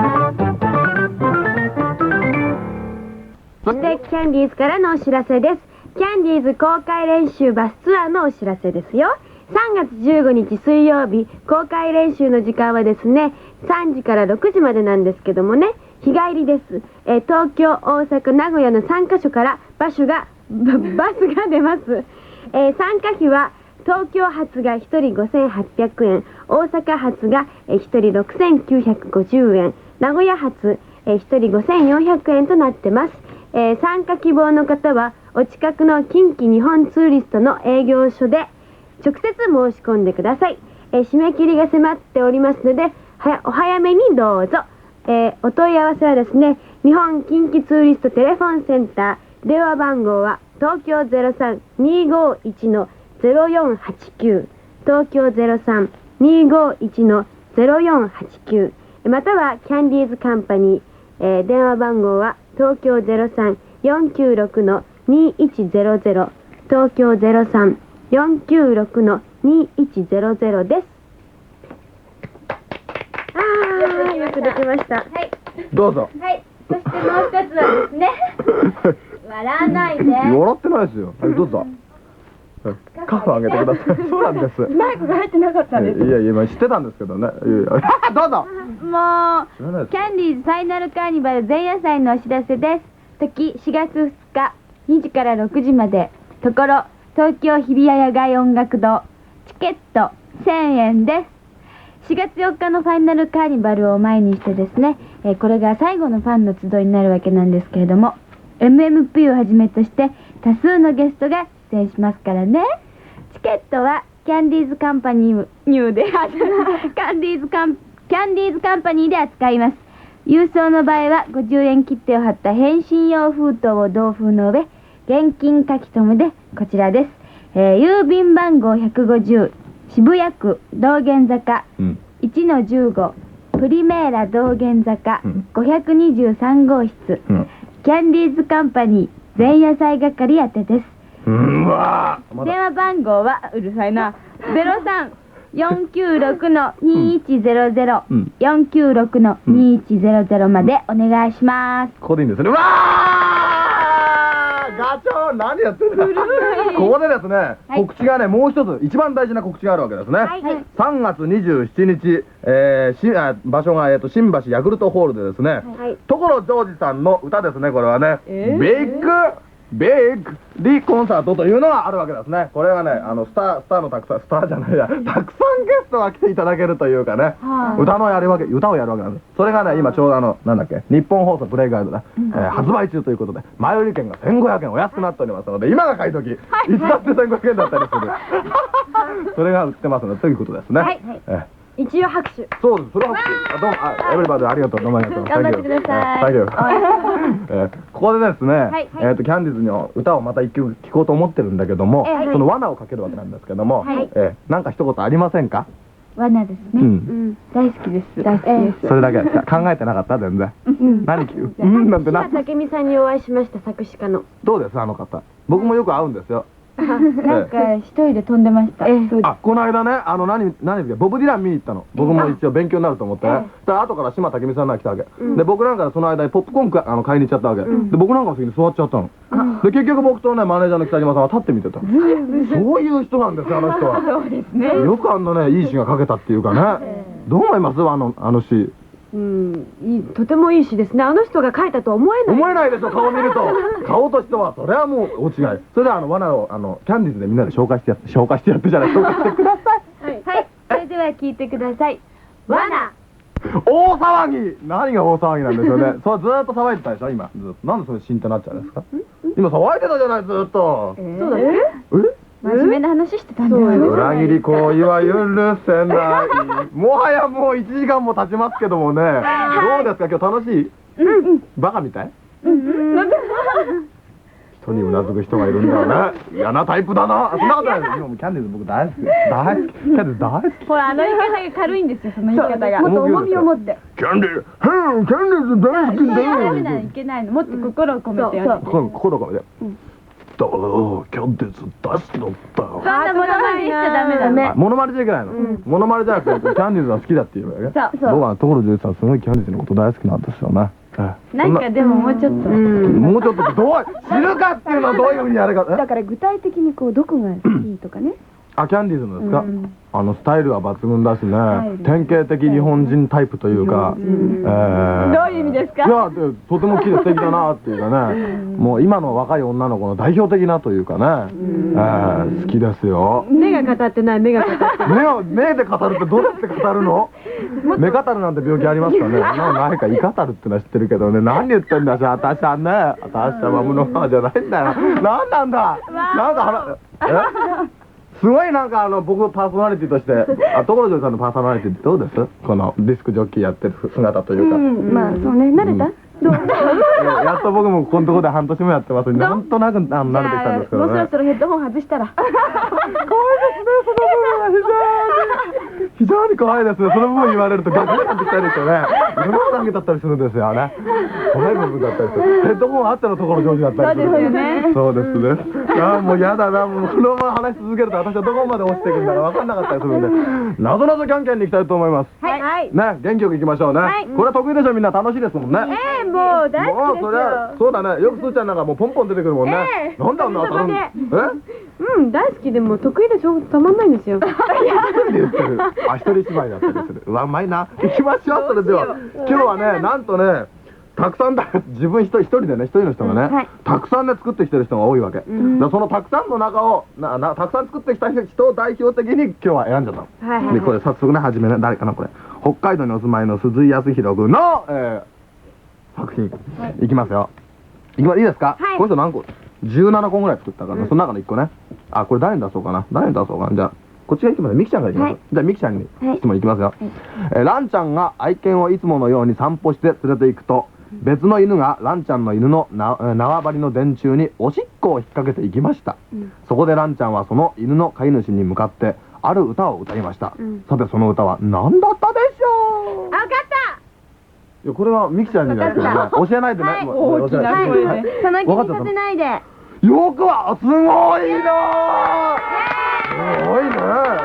そしてキャンディーズからのお知らせです。キャンディーズ公開練習バスツアーのお知らせですよ。さんがつじゅうごにち水曜日公開練習の時間はですねさんじからろくじまでなんですけどもね日帰りです、えー、東京大阪名古屋のさんかしょからバスがバスが出ます、えー、参加費は東京発がひとりごせんはっぴゃくえん大阪発がひとりろくせんきゅうひゃくごじゅうえん名古屋発ひとりごせんよんひゃくえんとなってます、えー、参加希望の方はお近くの近畿日本ツーリストの営業所で直接申し込んでください、えー、締め切りが迫っておりますのではお早めにどうぞ、えー、お問い合わせはですね日本近畿ツーリストテレフォンセンター電話番号は東京 ゼロさん にーごーいち ゼロよんはちきゅう 東京 ゼロさん にーごーいち ゼロよんはちきゅうまたはキャンディーズカンパニー、えー、電話番号は東京 ゼロさん よんきゅうろく にーいちゼロゼロ東京 ゼロさん よんきゅうろく にーいちゼロゼロです。あーよくできました。 はい。 どうぞはいそしてもう一つはですね笑わないで笑ってないですよはいどうぞカフ上げてください。そうなんです。 マイクが入ってなかったんです。 いやいや、今知ってたんですけどね。いやいやどうぞ。 も知らないですうキャンディーズファイナルカーニバル前夜祭のお知らせです。時しがつふつかにじからろくじまで、ところ東京日比谷野外音楽堂、チケットせんえんです。しがつよっかのファイナルカーニバルを前にしてですね、えーこれが最後のファンの集いになるわけなんですけれども、 エムエムピー をはじめとして多数のゲストが出演しますからね。チケットはキャンディーズカンパニーニューでキャンディーズカンキャンディーズカンパニーで扱います。郵送の場合はごじゅうえん切手を貼った返信用封筒を同封の上、現金書き留めでこちらです。えー郵便番号ひゃくごじゅう、渋谷区道玄坂うんいちのじゅうご、プリメーラ道玄坂うんごひゃくにじゅうさんごうしつ、 うんキャンディーズカンパニー前夜祭係宛てです。 うんわーまだ電話番号はうるさいな、ゼロさん よんきゅうろくのにいちゼロゼロ、 うんよんきゅうろくのにいちゼロゼロまでお願いします。 ここでいいんですね。うわーガチョウ何やってんだ。ここでですね、 い告知がね、もう一つ一番大事な告知があるわけですね。 はいさんがつにじゅうしちにち、えーしあ場所が、えー、と新橋ヤクルトホールでですね、 はい所ジョージさんの歌ですね、これはね、 えービッグビッグリコンサートというのがあるわけですね。これはね、あのスタースターのたくさんスターじゃないや、たくさんゲストが来ていただけるというかね、 はあ歌のやるわけ歌をやるわけなんです。それがね、今ちょうどあのなんだっけ、日本放送プレイガイドだ、えー発売中ということで、前売り券がせんごひゃくえんお安くなっておりますので、今が買い時、いつだってせんごひゃくえんだったりする。それが売ってますのでということですね。 はいえー一応拍手。 そうです。それはあどうもあエブリバディありがとう、どうもありがとう。 頑張ってくださいサンキュー。えーここでですね、 いはいえっとキャンディーズの歌をまた一曲聴こうと思ってるんだけども、 ええその罠をかけるわけなんですけども、 はいえーなんか一言ありませんか？ 罠ですね、 うん。 大好きです。大好きです。 それだけ考えてなかった全然。何聞く？うんなんてな。 武美さんにお会いしました、作詞家の。 どうですあの方？僕もよく会うんですよ。 なんか一人で飛んでました。 あ、この間ね、あの何何ですか、ボブディラン見に行ったの。僕も一応勉強になると思ってね。そしたら後から島武美さんが来たわけ。で僕なんかその間にポップコーンかあの買いに行っちゃったわけ。で僕なんかの席に座っちゃったの。で結局僕とねマネージャーの北島さんは立って見てた。そういう人なんですよあの人は。そうですね。よくあんなねいい詩が書けたっていうかね。どう思いますあのあの詩？ うん、いい、とてもいい詩ですね。あの人が書いたとは思えない。 思えないでしょ顔見ると。顔としてはそれはもう大違い。それであの罠をあのキャンディーズでみんなで紹介してやって紹介してやってじゃない紹介してください。 はい、はい、それでは聞いてください。罠。 大騒ぎ何が大騒ぎなんでしょうね。それずーっと騒いでたでしょ今ずっと。なんでそれシーンってなっちゃうんですか？今騒いでたじゃないずーっと。 そうだね。 え？ 真面目な話してたんだよね。 裏切り行為は許せない。もはやもういちじかんも経ちますけどもね。どうですか今日楽しい？バカみたい？人にうなずく人がいるんだよね。嫌なタイプだな。そんなことないです。今もキャンディーズ僕大好き。大好き。キャンディーズ大好き。 ほら、あの言い方が軽いんですよ、その言い方が。 もっと重みを持って。 キャンディーズ、うんキャンディーズ大好きだダメだ、 よ。 いけないの。もっと心を込めてやって。 こ心からで。だからキャンディーズ大好きだったよ。 そんなものまねしちゃダメだね。 あモノマネじゃいけないの。モノマネじゃなくてキャンディーズが好きだっていうわけ。 そうそう僕は所ジョージさんすごいキャンディーズのこと大好きなんですよね。 なんかでももうちょっと。 もうちょっとどう知るかっていうのはどういうふうにやるか。 だから具体的にこうどこがいいとかね。 あキャンディーズのですか。あのスタイルは抜群だしね。典型的日本人タイプというか。 どういう意味ですか？ いやでとても綺麗素敵だなっていうかね。もう今の若い女の子の代表的なというかね。好きですよ。 目が語ってない、目が語ってない。 目を目で語るってどうやって語るの？目語るなんて病気ありますかね？なないか胃語るってのは知ってるけどね。何言ってんだし私はね。私は無のままじゃないんだよ。なんなんだ。なんか腹え？すごいなんかあの僕パーソナリティとしてあ所ジョージさんのパーソナリティってどうです？このディスクジョッキーやってる姿というか。 まあそうね、慣れた？どう？ やっと僕もこのところで半年もやってますんでなんとなくあの慣れてきたんですけどね。 もうそろそろヘッドホン外したら。 怖いですね、その部分は非常に非常に怖いですね。その部分言われると逆になってきたりですよね。いろんな関係だったりするんですよね。 細い部分だったりする。ヘッドホンあってのところ上手だったりする。 そうですよね。 そうですね。ああもうやだな、もうこのまま話し続けると私はどこまで落ちていくんだか分かんなかったりするんで、なぞなぞキャンキャンに行きたいと思います。 はいはい。 ね、元気よく行きましょうね。これは得意でしょ、みんな楽しいですもんね。 えー、もう大もう好きですそれはよ。 そうだね。よくすーちゃんなんかもうポンポン出てくるもんね。 ええなんであんな当たるんえ？ うん大好きでも得意でしょたまんないんですよ。 一人で言ってる。あ、一人芝居だったりする。うわ、うまいな。行きましょう、それでは。今日はね、なんとね、たくさんだ、自分一人一人でね、一人の人がね、たくさんね、作ってきてる人が多いわけ。だからそのたくさんの中を、な、な、たくさん作ってきた人を代表的に今日は選んじゃったの。 はいはいで、これ早速ね、初めね、誰かな、これ。北海道にお住まいの鈴井康弘君の、えー、作品。いきますよ。いきま、いいですか？ はいこの人何個？じゅうななこぐらい作ったから、その中のいっこね。あ、これ誰に出そうかな。誰に出そうかな。じゃあ、こっちがいきます。ミキちゃんからいきます。じゃあ、ミキちゃんに質問いきますよ。えーランちゃんが愛犬をいつものように散歩して連れて行くと、別の犬がランちゃんの犬のなえー縄張りの電柱におしっこを引っ掛けていきました。そこでランちゃんはその犬の飼い主に向かってある歌を歌いました。さて、その歌は何だったでしょう？ あ、わかったいや、これはミキちゃんにじゃないですかね。教えないでね。もう大きな声で。その気にさせないで。 よくは、すごいなー。すごいね。ね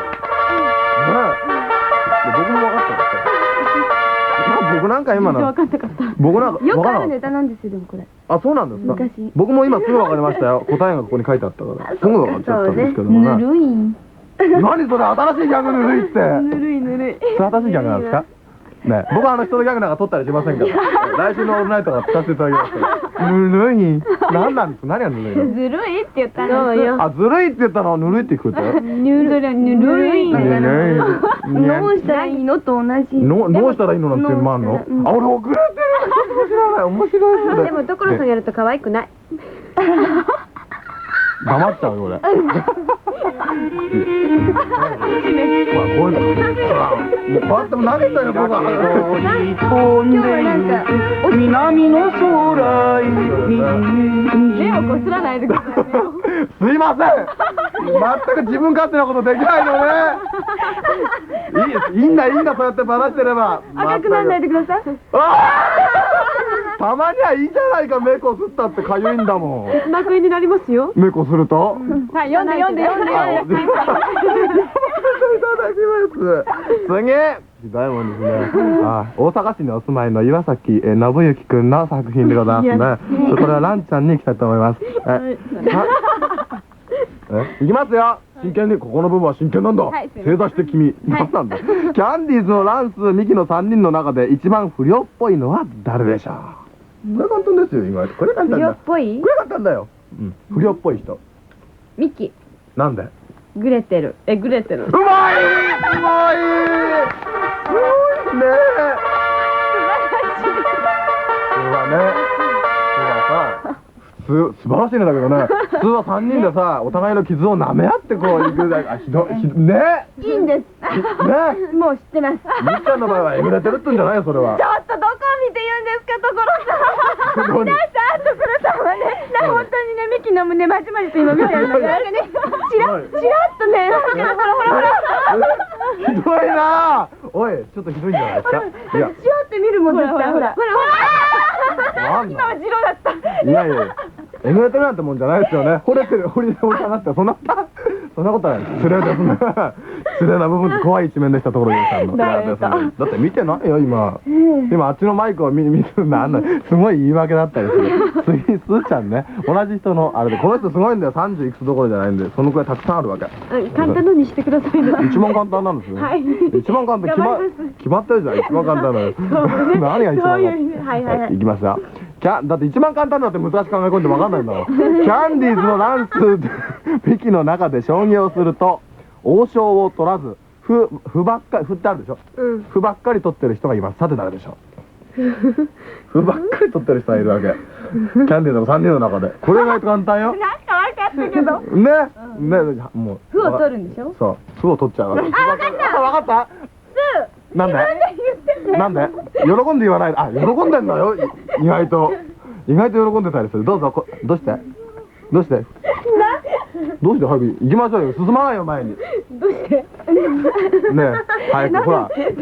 え。僕も分かったから。僕なんか今の。 分かったかった。 僕なんか。 よくあるね。 ネタなんですよでもこれ。 あ、そうなんですか。 昔僕も今すぐ分かりましたよ。答えがここに書いてあったから。すぐ分かっちゃったんですけどもね。 ぬるい。 何それ、新しいギャグぬるいって。 ぬるいぬるい。 それ新しいギャグなんですか。ね、僕はあの人のギャグなんか取ったりしませんから来週のオールナイトが使っていただきますからぬるい何なんですか何がぬるいのずるいって言ったの。 そうよ。 あ、ずるいって言ったのぬるいって聞こえたよぬるいぬるい。 ぬるいどうしたらいいのと同じ。 のどうしたらいいのなんていうのもあんのあ、俺遅れてる知らない面白いそれでも所さんやると可愛くない。 黙っちゃうよ俺ほらこういうのほらもうこうやっても投げたよ僕は今日はなんか南の空に目をこすらないでくださいね。 すいません全く自分勝手なことできないのねいいですいいんだいいんだそうやってばらしてれば赤くならないでください。 たまにはいいじゃないか目こすったってかゆいんだもん幕になりますよ。 目こするとはい、読んで読んで読んであ読んで。 いただきます次ひどいもんですねあ大阪市にお住まいの岩崎え信之くんの作品でございますねこれはランちゃんに行きたいと思いますええいきますよ真剣にここの部分は真剣なんだはいすいません正座して君何なんだキャンディーズのランスミキのさんにんの中で一番不良っぽいのは誰でしょうこれ簡単ですよ意外とこれ簡単だ不良っぽいこれ簡単だようん不良っぽい人ミキ、 なんでグレてる。え、グレてる。 うまいうまいすごいねこれはねこれはさ普通素晴らしいねだけどね普通はさんにんでさお互いの傷を舐め合ってこういくだけあひどいひどねいいんです。 ねもう知ってます。 みっちゃんの場合はえぐれてるってんじゃないよそれはちょっとどこを見て言うんですか、所さん。 どうに皆さん、所さんはね、な本当にね、ミキの胸まじまじと今見てるので、なんかね、チラッ、チラッとね、なんかほらほらほら。 ひどいなおいちょっとひどいんじゃないですかいやチラッて見るもん絶対ほら。ほらほら。 なんだ今はジロだった。 いやいやえぐれてるなんてもんじゃないですよね惚れてる惚れてる下がってそんなそんなことない失礼ですね失礼な部分って怖い一面でしたところゆうさんのいやですねだって見てないよ今今あっちのマイクを見見てるのあんなすごい言い訳だったりする次すーちゃんね同じ人のあれでこの人すごいんだよさんじゅういくつどころじゃないんでそのくらいたくさんあるわけ簡単のにしてくださいね。 一番簡単なんですよはい一番簡単決ま決まってるじゃん一番簡単なの何が一番簡単そういうはいはいはいいきますよキャだって一番簡単だって難しく考え込んで分かんないんだろキャンディーズのランスピキの中で将棋をすると王将を取らず歩歩ばっかり歩ってあるでしょ、 うん歩ばっかり取ってる人がいますさて誰でしょう歩ばっかり取ってる人がいるわけキャンディーズのさんにんの中でこれ意外と簡単よなんか分かったけど。 ねねもう歩を取るんでしょ。 そう歩を取っちゃうわけあ分かった分かったなんでなんで喜んで言わないあ喜んでんだよ意外と意外と喜んでたりするどうぞこどうしてどうしてどうして早く行きましょうよ進まないよ前にどうして。 ねえ早くほら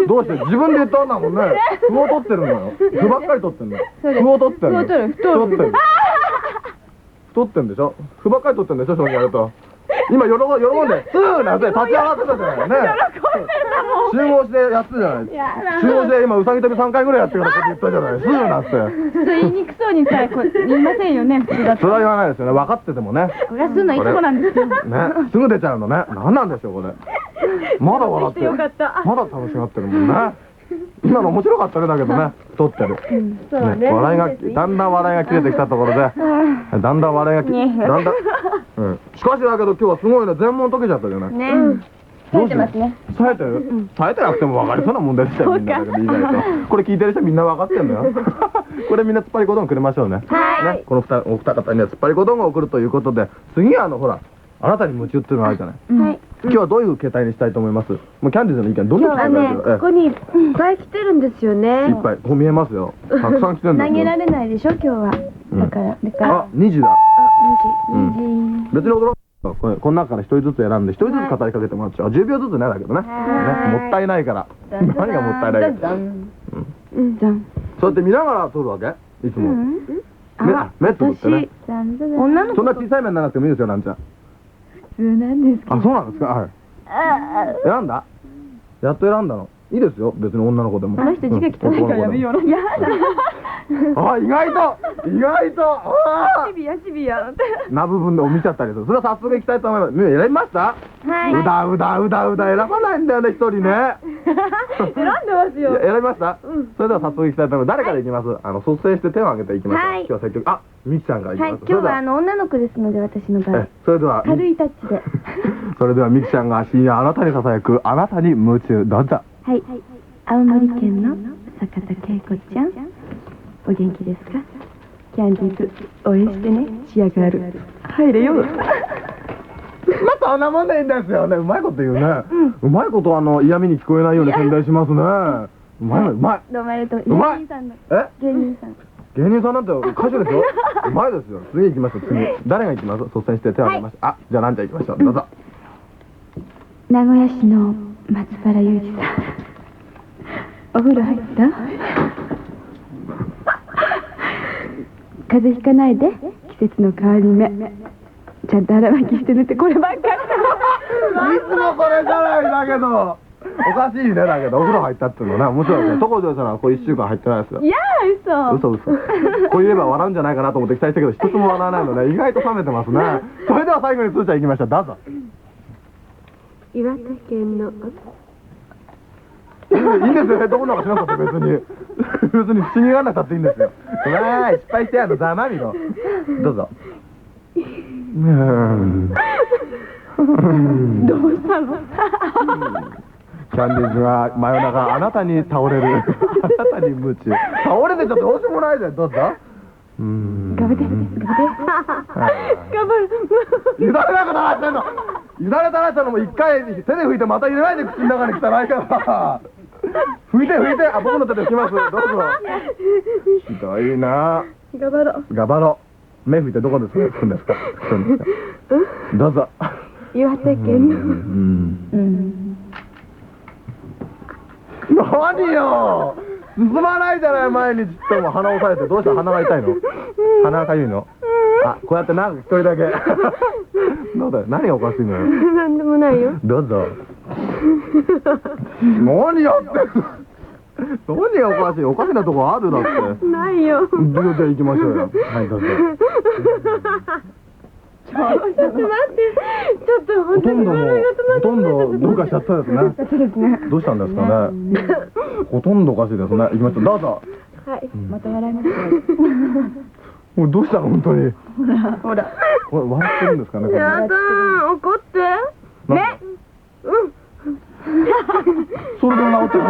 どうして自分で言ったんだもんね。歩を取ってるのよ。歩ばっかり取ってんのよ。歩を取ってんの。 歩を取る太る太ってんの。太ってんでしょ。歩ばっかり取ってんでしょ、そうやると。今喜ん喜んで、スーなんて立ち上がってたじゃないね。集合してやってたじゃない。集合して今うさぎ跳びさんかいぐらいやってからこう言ったじゃない。スーなって。 普通言いにくそうにさ、こう言いませんよね、普通だと。 それは言わないですよね。分かっててもね。 これはするのいつもなんですよ。 ね、すぐ出ちゃうのね。何なんでしょうこれ。まだ笑ってる。 よかったまだ楽しがってるもんね。今の面白かったねだけどね。太ってる。 そうね。 笑いがだんだん笑いが切れてきたところで、だんだん笑いがきだんだん。うん。しかしだけど今日はすごいね。全問解けちゃったじゃない。 ね。冴えてますね。 冴えてる？冴えてなくても分かりそうな問題でしたよみんなだけど意外と。これ聞いてる人みんな分かってんのよ。これみんな突っ張り小道具くれましょうね。ね。この二お二方には突っ張り小道具を送るということで、次はあのほらあなたに夢中っていうのがあるじゃない。 はい。 今日はどういう形態にしたいと思います？もうキャンディーズの意見どんな今日はね、ここにいっぱい来てるんですよね。 いっぱいこう見えますよ。たくさん来てるんですよ。 投げられないでしょ今日は。だからだから。 あ、にじだ。 あ、にじ、にじ。 別に驚く。これこの中から一人ずつ選んで一人ずつ語りかけてもらっちゃう。じゅうびょうずつねだけどね。ね、もったいないから。何がもったいないか。 うんじゃん。 そうやって見ながら撮るわけ？いつも。目目つぶってね。 女の子そんな小さい目にならなくてもいいですよなんちゃん。 普通なんですあ、そうなんですか。はい。選んだ？やっと選んだの。いいですよ別に女の子でも。 この人字が汚いからやめような。やだ。 あ、意外と意外とあシビアシビア。 な部分でも見ちゃったりする。それは早速いきたいと思います。選びました？ はい。 うだうだうだうだ選ばないんだよね一人ね。 選んでますよ。 選びました？それでは早速いきたいと思います。誰からいきます？あの率先して手を挙げていきましょう。 はい今日は積極。あ、みきちゃんからいきはい。 ます。 今日はあの女の子ですので私の場合え、それでは軽いタッチで。 それではみきちゃんが深夜あなたにささやくあなたに夢中どうぞ。 はい。青森県の坂田恵子ちゃん、お元気ですか？キャンディーズ応援してね。仕上がる。入れよ。 まあそんなもんでいいんですよね。うまいこと言うね。うまいことあの嫌味に聞こえないように宣伝しますね。うまいうまい。 どうもありがとう。 うまい芸人さんの。 え？ 芸人さん。 芸人さんなんて歌手ですよ。うまいですよ。次行きましょう。次誰が行きます？率先して手を挙げました。あ、じゃあなんちゃん行きましょう。どうぞ。 名古屋市の松原裕二さん。お風呂入った？風邪ひかないで。季節の変わり目。ちゃんと腹巻きして寝てこればっかり。 いつもこれじゃないだけど。おかしいねだけどお風呂入ったっていうのね面白いですね。所ジョーさんはこれいっしゅうかん入ってないですよ。 いやー、嘘。 嘘嘘。こう言えば笑うんじゃないかなと思って期待したけど一つも笑わないのね。意外と冷めてますね。それでは最後につーちゃん行きましょう。どうぞ。 岩手県の。 いいんですよ。どこなんかしなかった別に。別に不思議がなかったっていいんですよ。わーい失敗してやるざまみろ。どうぞ。うーん。 どうしたの？ キャンディーズが真夜中あなたに倒れる。あなたに夢中。倒れてちゃどうしようもないじゃん。どうぞ。うーん。 頑張って。頑張る。 ゆだれなくなってんの。ゆだれ垂らしたのも一回手で拭いてまた入れないで口の中に汚いから。拭いて拭いて。あ、僕の手で拭きます。どうぞ。ひどいな。 頑張ろう。 ガバロ。目拭いてどこですか？拭くんですか？拭くんですか？どうぞ。 岩手県の。 うん。何よ。進まないじゃない前にちっとも鼻押さえて。どうした鼻が痛いの？鼻がかゆいの？あ、こうやってなんか一人だけ。どうだよ。何がおかしいのよ。 なんでもないよ。 どうぞ。何やってんの？何がおかしい？おかしなとこあるだって。 ないよ。 じゃあ行きましょうよ。はいどうぞ。 ちょっと待って。ちょっとほとんどもうほとんどどうかしちゃったですね。 そうですね。 どうしたんですかね。ほとんどおかしいですね。行きましょう。どうぞ。 はい。 また笑いますよ。 もうどうしたの本当に。 ほら。ほら。 これ笑ってるんですかね。これやだー、怒って。 ね。 うん。 それでも治ってるの。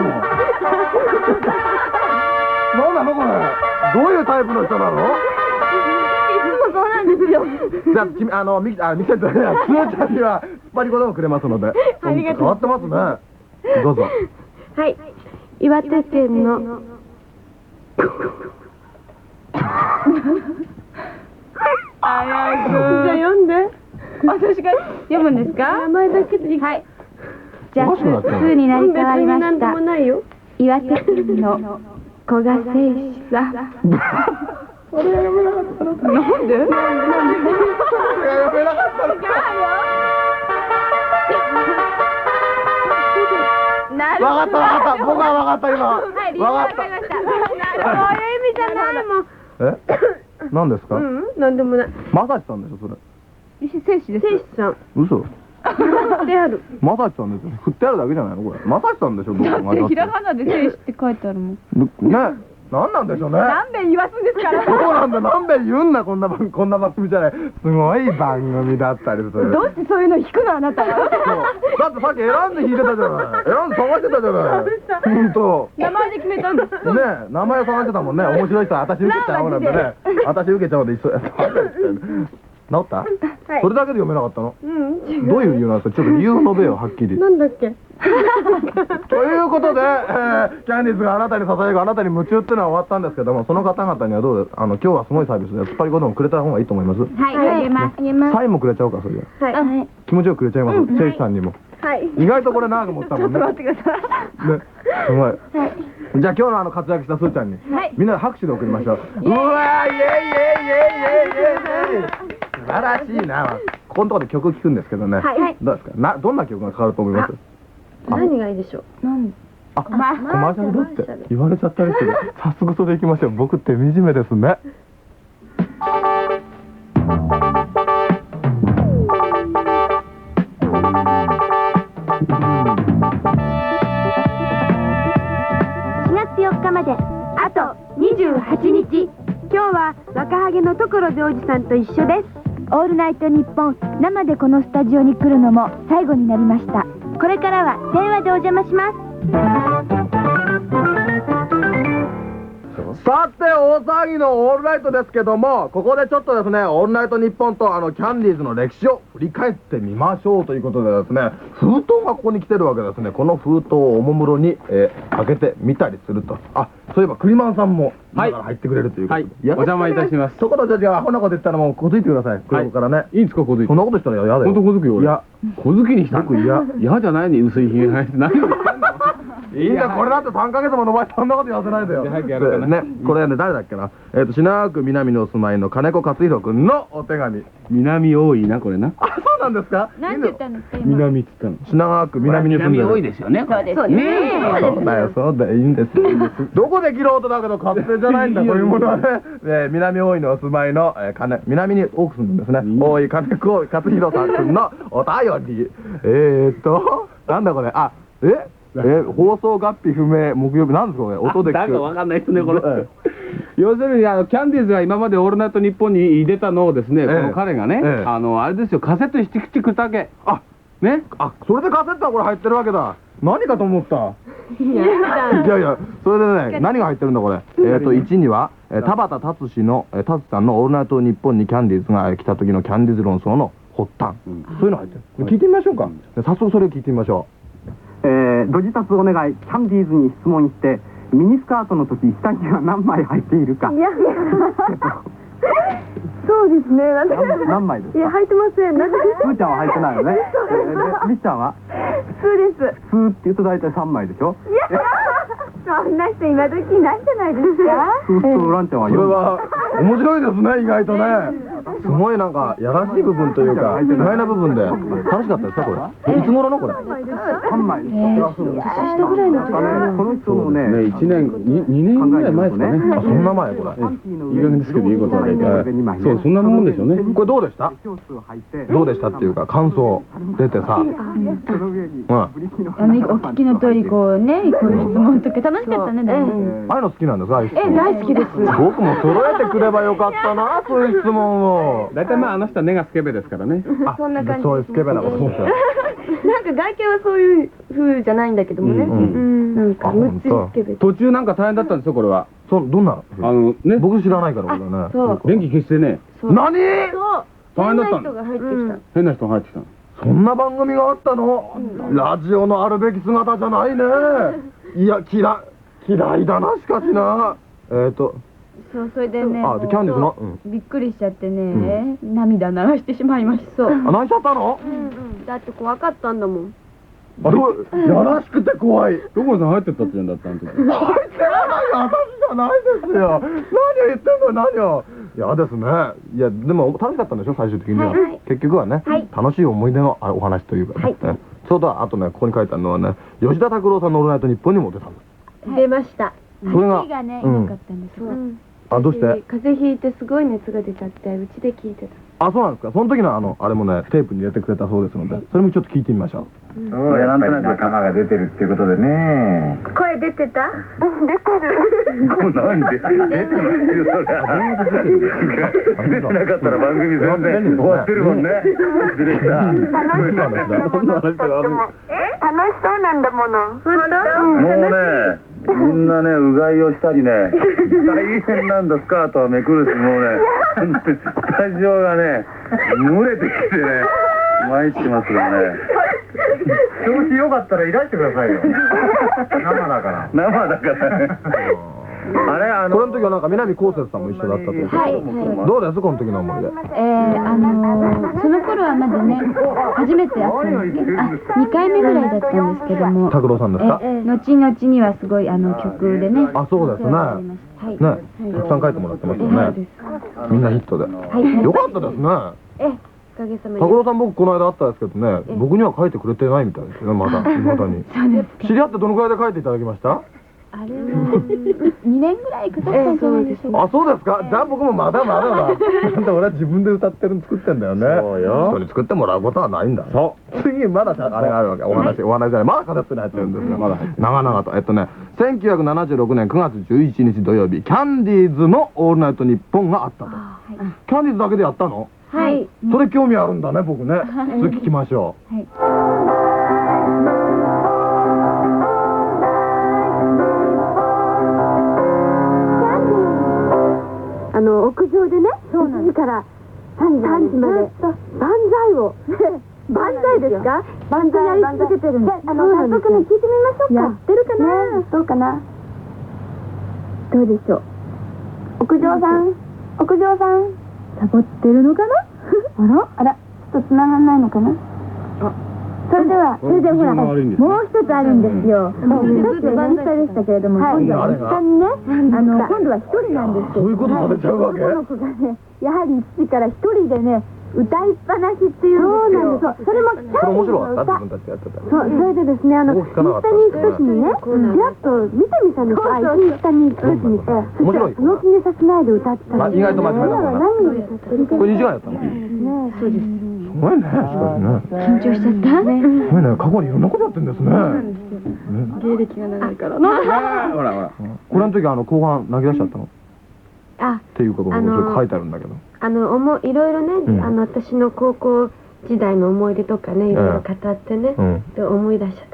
なんなのこれ。どういうタイプの人なの？ そうなんですよ。 じゃあ君あのみきあみきちゃんとねつーちゃんには突っ張り子でもくれますので。 ありがとう変わってますね。どうぞ。 はい。岩手県の。 あやじゃあ読んで。 私が読むんですか？ 名前だけでいい。 はい。 ジャスツーになり変わりました。 ないよ。 岩手県の古賀製紙さん。 これが読めなかったのか。なんで？なんで？これが読めなかったのか。わかったわかった。僕はわかった今。わかった。そういう意味じゃないもん。 え？何ですか？ うん、なんでもない。 まさしさんでしょそれ。 製紙です。 製紙さん。 嘘。 振ってある。 まさしさんですよ。振ってあるだけじゃないのこれ。まさしさんでしょどう考えたって。 ひらがなで製紙って書いてあるもん。 ね、なんなんでしょうね。 何遍言わすんですから。 そうなんだ。何遍言うんだこんな番こんな番組じゃない。すごい番組だったりする。 どうしてそういうの引くのあなたは。 そうだってさっき選んで弾いてたじゃない。選んで探してたじゃない。本当。 名前で決めたんです。 ねえ名前を探してたもんね。面白い人は私受けちゃうなんてね。私受けちゃうので一緒。治った？それだけで読めなかったの？ うん。 どういう理由なんですか？ちょっと理由を述べよはっきり。 なんだっけ？ ということで、えー、キャンディーズがあなたに支えるあなたに夢中っていうのは終わったんですけども、その方々にはどうですあの今日はすごいサービスで突っ張り子供くれた方がいいと思います。 はい、あげます。あげます。 サインもくれちゃおうかそれで。 はい。 気持ちよくくれちゃいます。セイシさんにも。 はい。 意外とこれ長く持ったもんね。ちょっと待ってください。ね、すごい。じゃあ今日のあの活躍したスーちゃんに、みんなで拍手で送りましょう。うわーイエイイエイイエイイエイイエイイエイ。素晴らしいな。ここのところで曲聴くんですけどね。どうですか。などんな曲がかかると思います？ 何がいいでしょう。何？ あ、コマーシャルだって言われちゃったりして、早速それ行きましょう。僕って惨めですね。 しがつよっかまであとにじゅうはちにち。今日は若ハゲの所ジョージさんと一緒です。オールナイトニッポン生でこのスタジオに来るのも最後になりました。これからは電話でお邪魔します。 さて大騒ぎのオールナイトですけども、ここでちょっとですねオールナイトニッポンとあのキャンディーズの歴史を振り返ってみましょうということでですね、封筒がここに来てるわけですね。この封筒をおもむろに、えー、開けてみたりすると。あ、そういえばクリマンさんも今から入ってくれるということで、 はい、お邪魔いたします。 そこのじゃあアホなこと言ったらもうこづいてください。ここからね。 いいんですかこづいて。 そんなことしたら嫌だよ。 本当こづくよ俺。いやこづきにした僕嫌。 嫌じゃないね薄いひげ生えて何を言ってんの。 いいんだこれだってさんかげつも伸ばしてそんなこと言わせないでよ。 早くやるかな。 ね、これね誰だっけな。えっと品川区南にお住まいの金子勝弘君のお手紙。 南多いなこれな。 あ、そうなんですか。 なんて言ったんですか今。 南って言ったの。 品川区南に住んでる。 南多いですよね。 そうですね。 そうだよそうだよいいんです。どこで切ろうとだけど勝手じゃないんだこういうものはね。え南大井のお住まいの金南に多く住んでるんですね。大井金子勝弘さん君のお便り。えっとなんだこれ。あえ。え放送合否不明木曜日なんですかこれ音で聞く。 なんかわかんないですねこれ。要するにあのキャンディーズが今までオールナイトニッポンに入れたのをですね、この彼がね、あのあれですよカセットにしてきてくれたわけ。あね。あそれでカセットはこれ入ってるわけだ。何かと思った。いやいやそれでね何が入ってるんだこれ。えっといちには田畑達の達さんのオールナイトニッポンにキャンディーズが来た時のキャンディーズ論争の発端。そういうの入ってる。聞いてみましょうか。早速それを聞いてみましょう。 えー、ご自殺お願い。キャンディーズに質問して、ミニスカートの時下着が何枚入っているか。いやそうですね。 何枚ですか。 いや履いてません。 すーちゃんは履いてないよね。みっちゃんは普通です。 普通って言うと大体さんまいでしょ。 いやそんな人今時いないんじゃないですか。 普通とランちゃんはこれは面白いですね意外とね。すごいなんかやらしい部分というか意外な部分で楽しかったですかこれ。いつ頃のこれ。 さんまいです。下ぐらいの時この人もねいちねんにねんぐらい前ですかね。 あそんな前これ。 いい加減ですけどいいことはないけど。そうそんなもんでしょうね。 これどうでした？どうでしたっていうか感想出てさ。うん。 あのお聞きの通りこうねこういう質問とか楽しかったね。 ああいうの好きなんですか？ え大好きです。 僕も揃えてくればよかったなそういう質問を。 大体まああの人は根がスケベですからね。 そんな感じ。 そういうスケベなことですよ。 なんか外見はそういう風じゃないんだけどもね。なんかむっちりスケベ。 途中なんか大変だったんですよこれは。 そうどんな？ あのね僕知らないからこれね。 そう。 電気消してね。 何？ そう。 大変だったん変な人が入ってきた。 変な人が入ってきたの。 そんな番組があったの？ラジオのあるべき姿じゃないね。いや嫌嫌いだなしかしな。えっとそうそれでねあでキャンディーズのびっくりしちゃってね涙流してしまいました。 あ泣いちゃったの？ だって怖かったんだもん。 あれやらしくて怖い。 所さん入ってったって言うんだったあの時。 入ってない、私じゃないですよ。何を言ってんの、何を。いやですね。いやでも楽しかったんでしょ、最終的には。結局はね、楽しい思い出のお話というかね。ちょうどあとね、ここに書いてあるのはね、吉田拓郎さんのオールナイトニッポンにも出たんです。 出ました。 それががね、良かったんですよ。 あ、どうして？ 風邪ひいてすごい熱が出ちゃって、うちで聞いてた。 あ、そうなんですか。その時のあのあれもね、テープに入れてくれたそうですので、それもちょっと聞いてみましょう。 そうや、なんとなく仲間が出てるっていうことでね。 声出てた？出てる。 なんで出てるよ、そりゃ。出てなかったら番組全然終わってるもんね。ディレクター。 え、楽しそうなんだもの。 もうね、みんなね、うがいをしたりね、大変なんだ、スカートはめくるし、もうね、スタジオがね、蒸れてきてね、参ってますよね。調子良かったらいらしてくださいよ。生だから。生だからね。あれ、あのこれの時はなんか南こうせつさんも一緒だったということで、どうですこの時の思い出。 えー、あのー、その頃はまだね、初めてやったんですけど、あ、にかいめぐらいだったんですけども、 拓郎さんですか？ えー、後々にはすごいあの曲でね、 あ、そうですね。 はい、 ね、たくさん書いてもらってますよね。みんなヒットで。よかったですね。 え、おかげさまで。 拓郎さん僕この間会ったんですけどね、僕には書いてくれてないみたいですね、まだ未だに。知り合ってどのくらいで書いていただきました？ あれはにねんぐらいかかったんじゃないでしょうか。 あ、そうですか。じゃあ僕もまだまだだ。なんで俺は自分で歌ってるの作ってんだよね。そうよ。人に作ってもらうことはないんだ。そう。次まだあれがあるわけ。お話、お話じゃない。まだ片っぽに入ってるんですよ。まだ長々と。えっとね、せんきゅうひゃくななじゅうろくねんくがつじゅういちにち土曜日、キャンディーズのオールナイトニッポンがあったと。キャンディーズだけでやったの？ はい。 それ興味あるんだね、僕ね。それ聞きましょう。はい。 あの屋上でね、いちじからさんじまで万歳を万歳ですか？万歳やり続けてるんです。あの早速ね聞いてみましょうか。やってるかな？どうかな？どうでしょう。屋上さん、屋上さん、サボってるのかな？あら、あら、ちょっと繋がらないのかな？それでは、それでほら、もう一つあるんですよ。さっきはインスタでしたけれども、今度は下にね、あの、今度は一人なんです。 そういうことされちゃうわけ？ 男の子がね、やはり一時から一人でね、歌いっぱなしっていうんですよ。それもキャンディーズの歌。 それ面白かった？自分たちやってた。 そう、それでですね、あの、インスタに行くときにね、ちらっと見てみたんですよ。あ、インスタに行くときにさ、 面白い。 その気にさせないで歌ってた。 意外と真面目だもんな。 何を歌ってるか。 これにじかんやったの？ ね、そうです。 すごいね、しかしね。 緊張しちゃったね。 すごいね、過去にいろんなことやってんですね。 芸歴が長いから。 ほらほら。 これの時あの後半泣き出しちゃったの？ あ、 っていうことが書いてあるんだけど。 あの、おもいろいろね、あの私の高校時代の思い出とかね、いろいろ語ってね、で思い出しちゃった。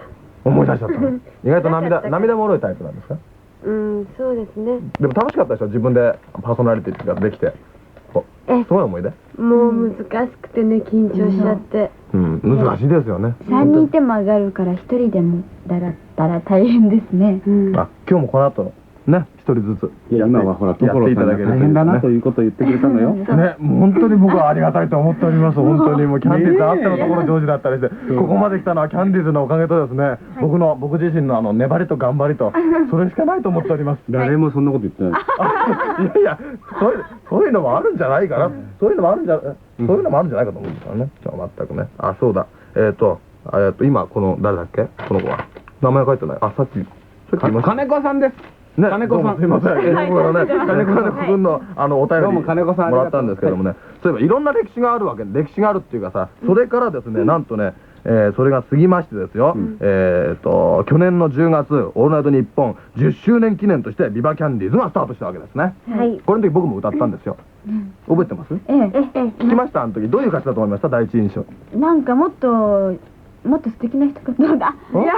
思い出しちゃった。意外と涙涙もろいタイプなんですか？ うん、そうですね。 でも楽しかったでしょ、自分でパーソナリティができて。すごい思い出。 もう難しくてね、緊張しちゃって。 うん、難しいですよね。 さんにんいても上がるからひとりでもだらったら大変ですね。 あ、今日もこの後ね、一人ずつ。 いや、今はほら、所さんが大変だなということを言ってくれたのよ。 ね、もう本当に僕はありがたいと思っております。本当にもうキャンディーズあってのところ上手だったりして、ここまで来たのはキャンディーズのおかげとですね、僕の僕自身のあの粘りと頑張りとそれしかないと思っております。 誰もそんなこと言ってない。 いやいや、そういうそういうのもあるんじゃないかな。そういうのもあるんじゃそういうのもあるんじゃないかと思うんですよね。じゃあ全くね。あ、そうだ。えっとえっと今この誰だっけ？この子は名前書いてない。あ、さっきさっき金子さんです。 ね、 金子さん、 すみません。僕はね、金子さんで君のあのお便りもらったんですけどもね、そういえばいろんな歴史があるわけ、歴史があるっていうかさ、それからですね、なんとね、それが過ぎましてですよ、えっと去年のじゅうがつ、オールナイトニッポンじゅっしゅうねん記念としてビバキャンディーズがスタートしたわけですね。はい。これの時僕も歌ったんですよ。覚えてます？ ええ、ええ、 聞きました？あの時どういう歌詞だと思いました？第一印象。 なんかもっともっと素敵な人かどうだ。いや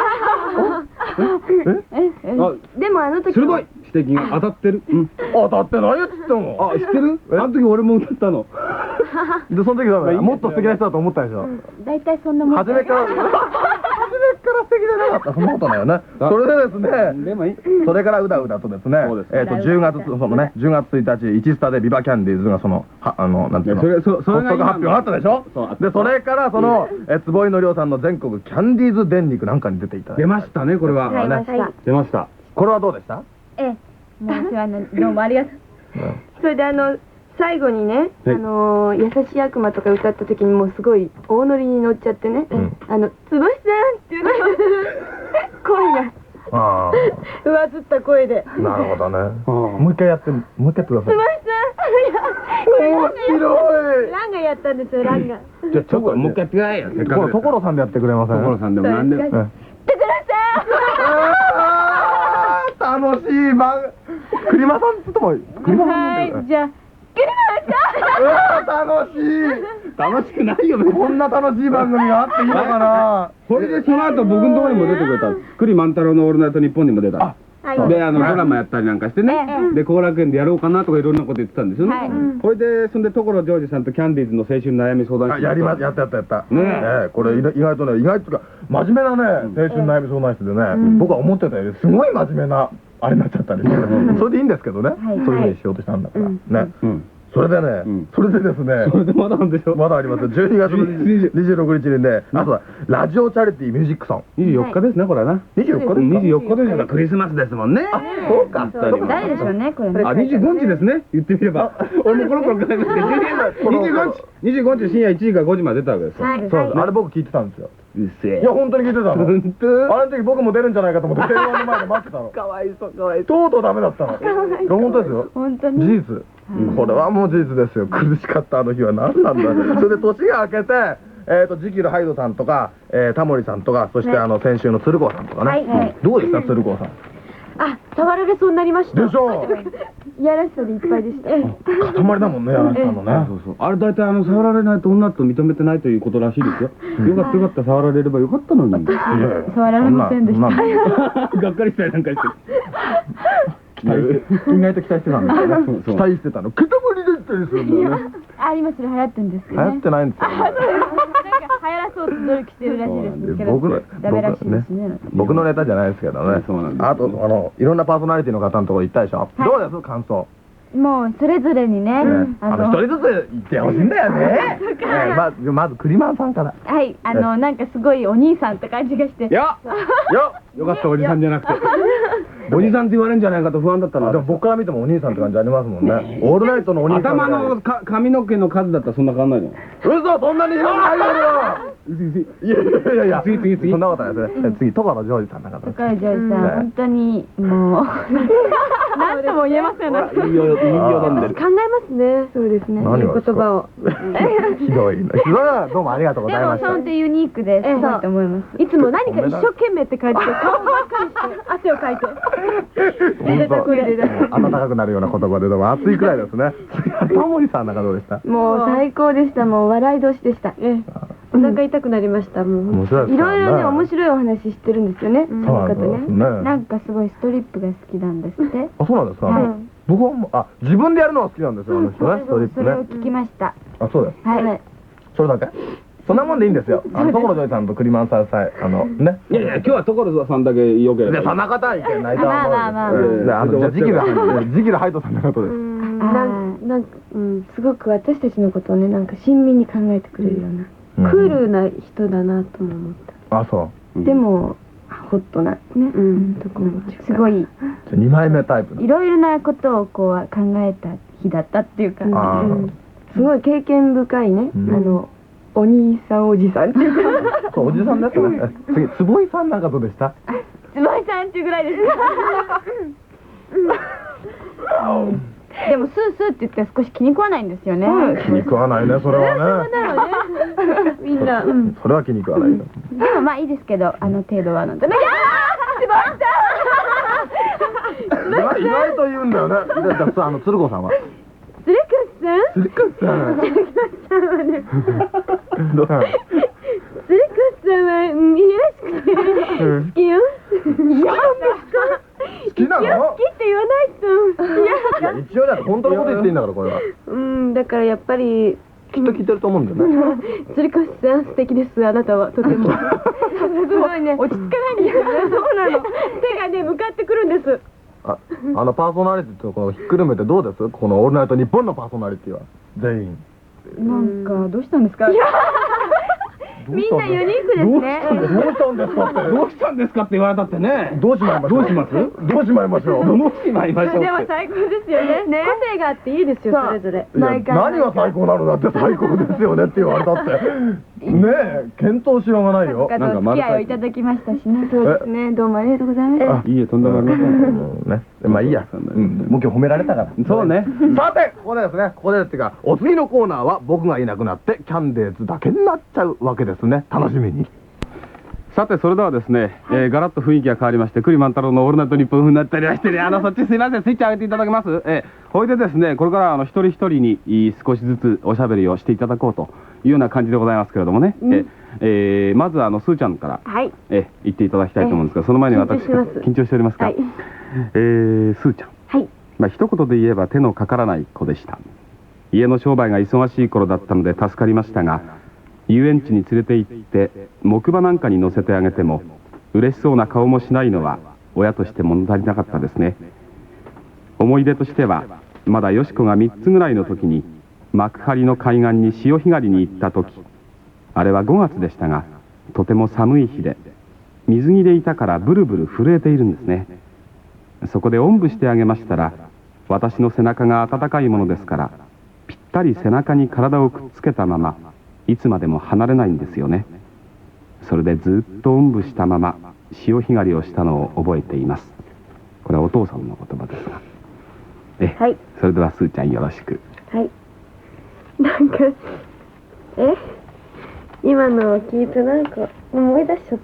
ええでもあの時鋭い指摘が当たってる。 当たってないよっつっても。 あ、知ってる？あの時俺も歌ったの。 でその時はもっと素敵な人だと思ったでしょ。 大体そんなもん。 初めから初めから素敵じゃなかったそんなことないよねそれでですねでもいい。 それからうだうだとですねそうですえっとじゅうがつそのねじゅうがつついたちいちスタでビバキャンディーズがそのはあのなんていうのそれそそれが発足発表があったでしょそうでそれからそのえ坪井のりょうさんの全国キャンディーズ電力なんかに出ていただいて出ましたねこれは。 買いました出ました。 これはどうでしたええもうお世話になどうもありがとうそれであの最後にね、 はいあのー優しい悪魔とか歌った時にもうすごい大乗りに乗っちゃってね、 んあのつぼしさんっていうの声があ上ずった声であなるほどねあもう一回やってもう一回やってくださいつぼしさん面白いランがやったんですよランがじゃあちょっともう一回やってくださいよ。せっかくです。 所さんでやってくれません所さんでもなんでも。 えあー楽しい番栗間さんとも栗間さんなんだよねはいじゃあうわ楽しい楽しくないよね。 こんな楽しい番組があっていいのかなこれでその後僕のところにも出てくれた。栗万太郎のオールナイトニッポンにも出た。 はいであのドラマやったりなんかしてねえ。 で後楽園でやろうかなとかいろんなこと言ってたんですよねはい。 これでそんで所ジョージさんとキャンディーズの青春悩み相談室。 あやりまやったやったやったねええこれ意外とね意外とか真面目なね青春悩み相談室でね僕は思ってたよりすごい真面目なあれになっちゃったりしてそれでいいんですけどねそういうふうにしようとしたんだからねうん。 それでねんそれでですねそれでまだなんでしょ。 まだありますよじゅうにがつのにじゅうろくにちにねあとはラジオチャリティーミュージックソンにじゅうよっかですねこれはな。 にじゅうよっかですかにじゅうよっかですからクリスマスですもんね。 そうか誰でしょうねこれねあ、にじゅうごにちですね。言ってみれば。俺もコロコロ考えまして、にじゅうごにち、にじゅうごにち深夜いちじからごじまで出たわけですよ。 はいそうですあれ僕聞いてたんですようっせえいや本当に聞いてたの本当。 あの時僕も出るんじゃないかと思って電話の前で待ってたのかわいそう、かわいそう。 とうとうダメだったのいや本当ですよ本当に事実これはもう事実ですよ苦しかったあの日は何なんだそれで年が明けてえーとジキルハイドさんとかえータモリさんとかそしてあの先週の鶴光さんとかねはいはいどうでした鶴光さんあ触られそうになりましたでしょいやらしさでいっぱいでした塊だもんね柳さんのねそうそう。あれ大体あの触られないと女と認めてないということらしいですよ。よかったよかった触られればよかったのに。 触られませんでしたそんなそんながっかりしたりなんかして。 期待して意外と期待してたんですよねそうそう期待してたの塊でったりするんだよねあ今それ流行ってるんです流よね行ってないんですよなんか流行らそうと努力してるらしいですけど僕のダメらしいですね僕のネタじゃないですけどねそうなんですあとあのいろんなパーソナリティの方のところ行ったでしょはいどうです感想もうそれぞれにねねああの一人ずつ言ってほしいんだよねええまずまずクリマンさんからはいあのなんかすごいお兄さんって感じがしていやよよかったおじさんじゃなくて。おじさんって言われるんじゃないかと不安だったの。 でも僕から見てもお兄さんって感じありますもんねオールナイトのお兄さん頭のか髪の毛の数だったらそんな変わんないじゃん。 嘘そんなに広くないよいやいやいやいや次次次そんなことないですね次所ジョージさんの方です高いジョージさんね本当にもう何とも言えませんねいいよ、いいよ、飲んでる。 考えますねそうですね何がですか言葉をひどいなひどいなどうもありがとうございましたでも本当ユニークですごいと思いますいつも何か一生懸命って感じで顔ばっかりして汗をかいて本当暖かくなるような言葉ででも暑いくらいですねタモリさんなんかどうでしたもう最高でしたもう笑い年でしたええお腹痛くなりましたもう面白いですいからねろいろね面白いお話してるんですよねそそうの方なんですねねなんかすごいストリップが好きなんですってあそうなんですかはい僕はもうあ自分でやるのが好きなんですよあの人ねストリップねそれを聞きましたあそうですはいそれだけそんなもんでいいんですよあの所ジョージさんとクリマンさんさえあのねいやいや、今日は所さんだけよければいい。 でそんな方はいけないと思まあまあまあうんですであのじゃあジキルジキルハイドさんのことですうんなんなんかうんすごく私たちのことをねなんか親身に考えてくれるようなクールな人だなとも思ったあそでもホットなねうんとこもすごいうじゃにまいめタイプのいろいろなことをこう考えた日だったっていうかあうんすごい経験深いねうんあのお兄さんおじさんっていうかそうおじさんですねえ次坪井さんなんかどうでしたつばいさんっていうぐらいですでもスースーって言って少し気に食わないんですよね気に食わないねそれはねみんなそれは気に食わないよでもまあいいですけどあの程度はなんでね意外と言うんだよねでじゃああの鶴子さんはつるくさん鶴子さんどうつるくさんはうんよろしくて好きよ好きなの好きって言わないといやいや一応だって本当のこと言っていいんだからこれはうんだからやっぱりきっと聞いてると思うんだよね鶴越さん素敵です。あなたはとてもすごいね、落ち着かないんですよね。そうなの、手がね向かってくるんです。 ああのパーソナリティとこのひっくるめてどうです？この「オールナイトニッポン」のパーソナリティは全員なんかどうしたんですか？ みんなユニークですね。 どうしたんですかって、 どうしたんですかって言われたってね。 どうしまいましょう。 どうします？ どうしまいましょう。 どうしまいましょうって。 でも最高ですよね。個性があっていいですよ、それぞれ。 いや何が最高なのだって最高ですよねって言われたってねえ検討しようがないよ。 なんかお付き合いをいただきましたしね。 そうですね、どうもありがとうございました。 いいえ、とんでもありません。 ね、まあいいや、うん、もう今日褒められたから。 そうね。 さてここでですね、ここでっていうかお次のコーナーは僕がいなくなってキャンデーズだけになっちゃうわけですね。楽しみに。 さてそれではですね、えー、ガラッと雰囲気が変わりまして栗万太郎の「オールナイトニッポン」風になったりはしてね、あのそっちすいません、スイッチ上げていただけます？えー、ほいでですね、これからあの一人一人に少しずつおしゃべりをしていただこうというような感じでございますけれどもね、うん、ええー、まずあのすーちゃんから、はい、え言っていただきたいと思うんですが、その前に私緊張しておりますか？はい、えー、すーちゃん、はい、まあ一言で言えば手のかからない子でした。家の商売が忙しい頃だったので助かりましたが、遊園地に連れて行って木馬なんかに乗せてあげても嬉しそうな顔もしないのは親として物足りなかったですね。思い出としてはまだよしこがみっつぐらいの時に幕張の海岸に潮干狩りに行った時、あれはごがつでしたがとても寒い日で水着でいたからブルブル震えているんですね。そこでおんぶしてあげましたら、私の背中が温かいものですからぴったり背中に体をくっつけたままいつまでも離れないんですよね。それでずっとおんぶしたまま潮干狩りをしたのを覚えています。これはお父さんの言葉ですが、え、はい、それではすーちゃんよろしく。 はい。なんかえ今のを聞いてなんか思い出しちゃった。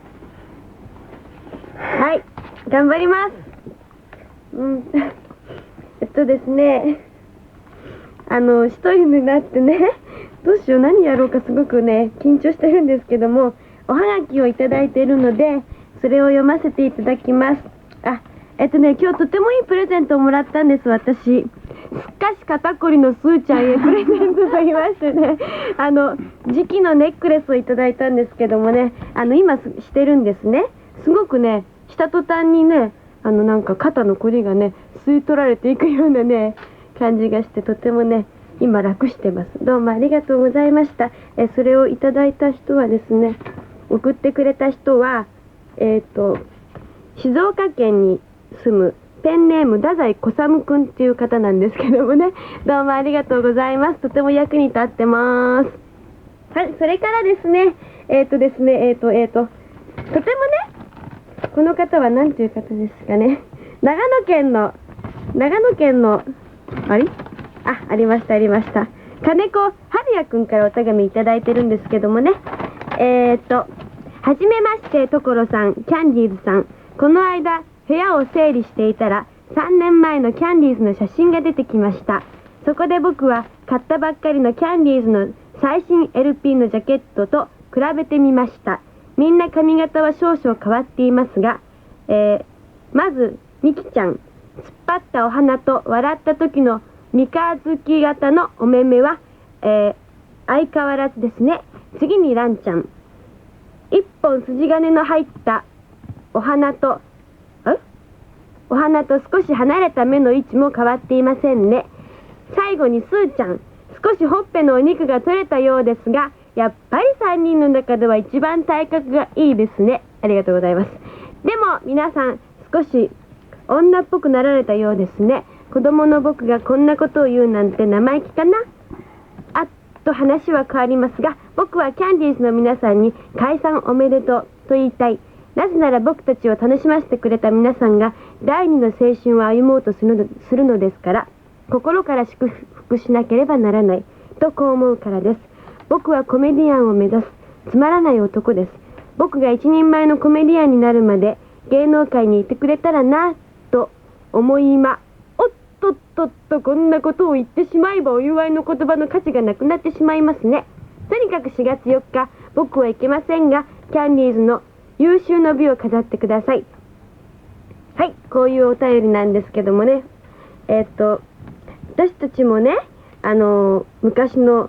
はい、頑張ります。うんえっとですね、あの一人になってね、どうしよう、何やろうかすごくね緊張してるんですけども、おはがきをいただいているのでそれを読ませていただきます。あ、えっとね今日とてもいいプレゼントをもらったんです。私すっかし肩こりのすーちゃんへプレゼントと言いましてねあの磁器のネックレスをいただいたんですけどもね、あの今してるんですね。すごくねした途端にね、あのなんか肩のこりがね吸い取られていくようなね感じがして、とてもね今楽してます。どうもありがとうございました。えそれをいただいた人はですね、送ってくれた人はえっと静岡県に住むペンネーム太宰小寒くんっていう方なんですけどもね、どうもありがとうございます。とても役に立ってます。はい、それからですね、えっとですねえっとえっととてもね、この方は何ていう方ですかね、長野県の長野県のあれあ、ありましたありました金子春也くんからお手紙いただいてるんですけどもね、えー、っとはじめまして所さん、キャンディーズさん。この間部屋を整理していたらさんねんまえのキャンディーズの写真が出てきました。そこで僕は買ったばっかりのキャンディーズの最新 エルピー のジャケットと比べてみました。みんな髪型は少々変わっていますが、えー、まずミキちゃん、突っ張ったお花と笑った時の三日月型のお目目は、えー、相変わらずですね。次にランちゃん、一本筋金の入ったお花とえお花と少し離れた目の位置も変わっていませんね。最後にスーちゃん、少しほっぺのお肉が取れたようですが、やっぱりさんにんの中では一番体格がいいですね。ありがとうございます。でも皆さん少し女っぽくなられたようですね。子供の僕がこんなことを言うなんて生意気かな。あっと話は変わりますが、僕はキャンディーズの皆さんに解散おめでとうと言いたい。なぜなら僕たちを楽しませてくれた皆さんが第二の青春を歩もうとするの、するのですから、心から祝福しなければならないとこう思うからです。僕はコメディアンを目指すつまらない男です。僕が一人前のコメディアンになるまで芸能界にいてくれたらなと思いまおっとっとっと、こんなことを言ってしまえばお祝いの言葉の価値がなくなってしまいますね。とにかくしがつよっか、僕はいけませんがキャンディーズの優秀の美を飾ってください。はい、こういうお便りなんですけどもね、えー、っと私たちもね、あのー、昔の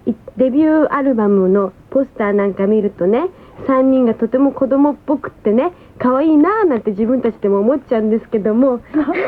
いデビューアルバムのポスターなんか見るとね、さんにんがとても子供っぽくってね、可愛いなーなんて自分たちでも思っちゃうんですけども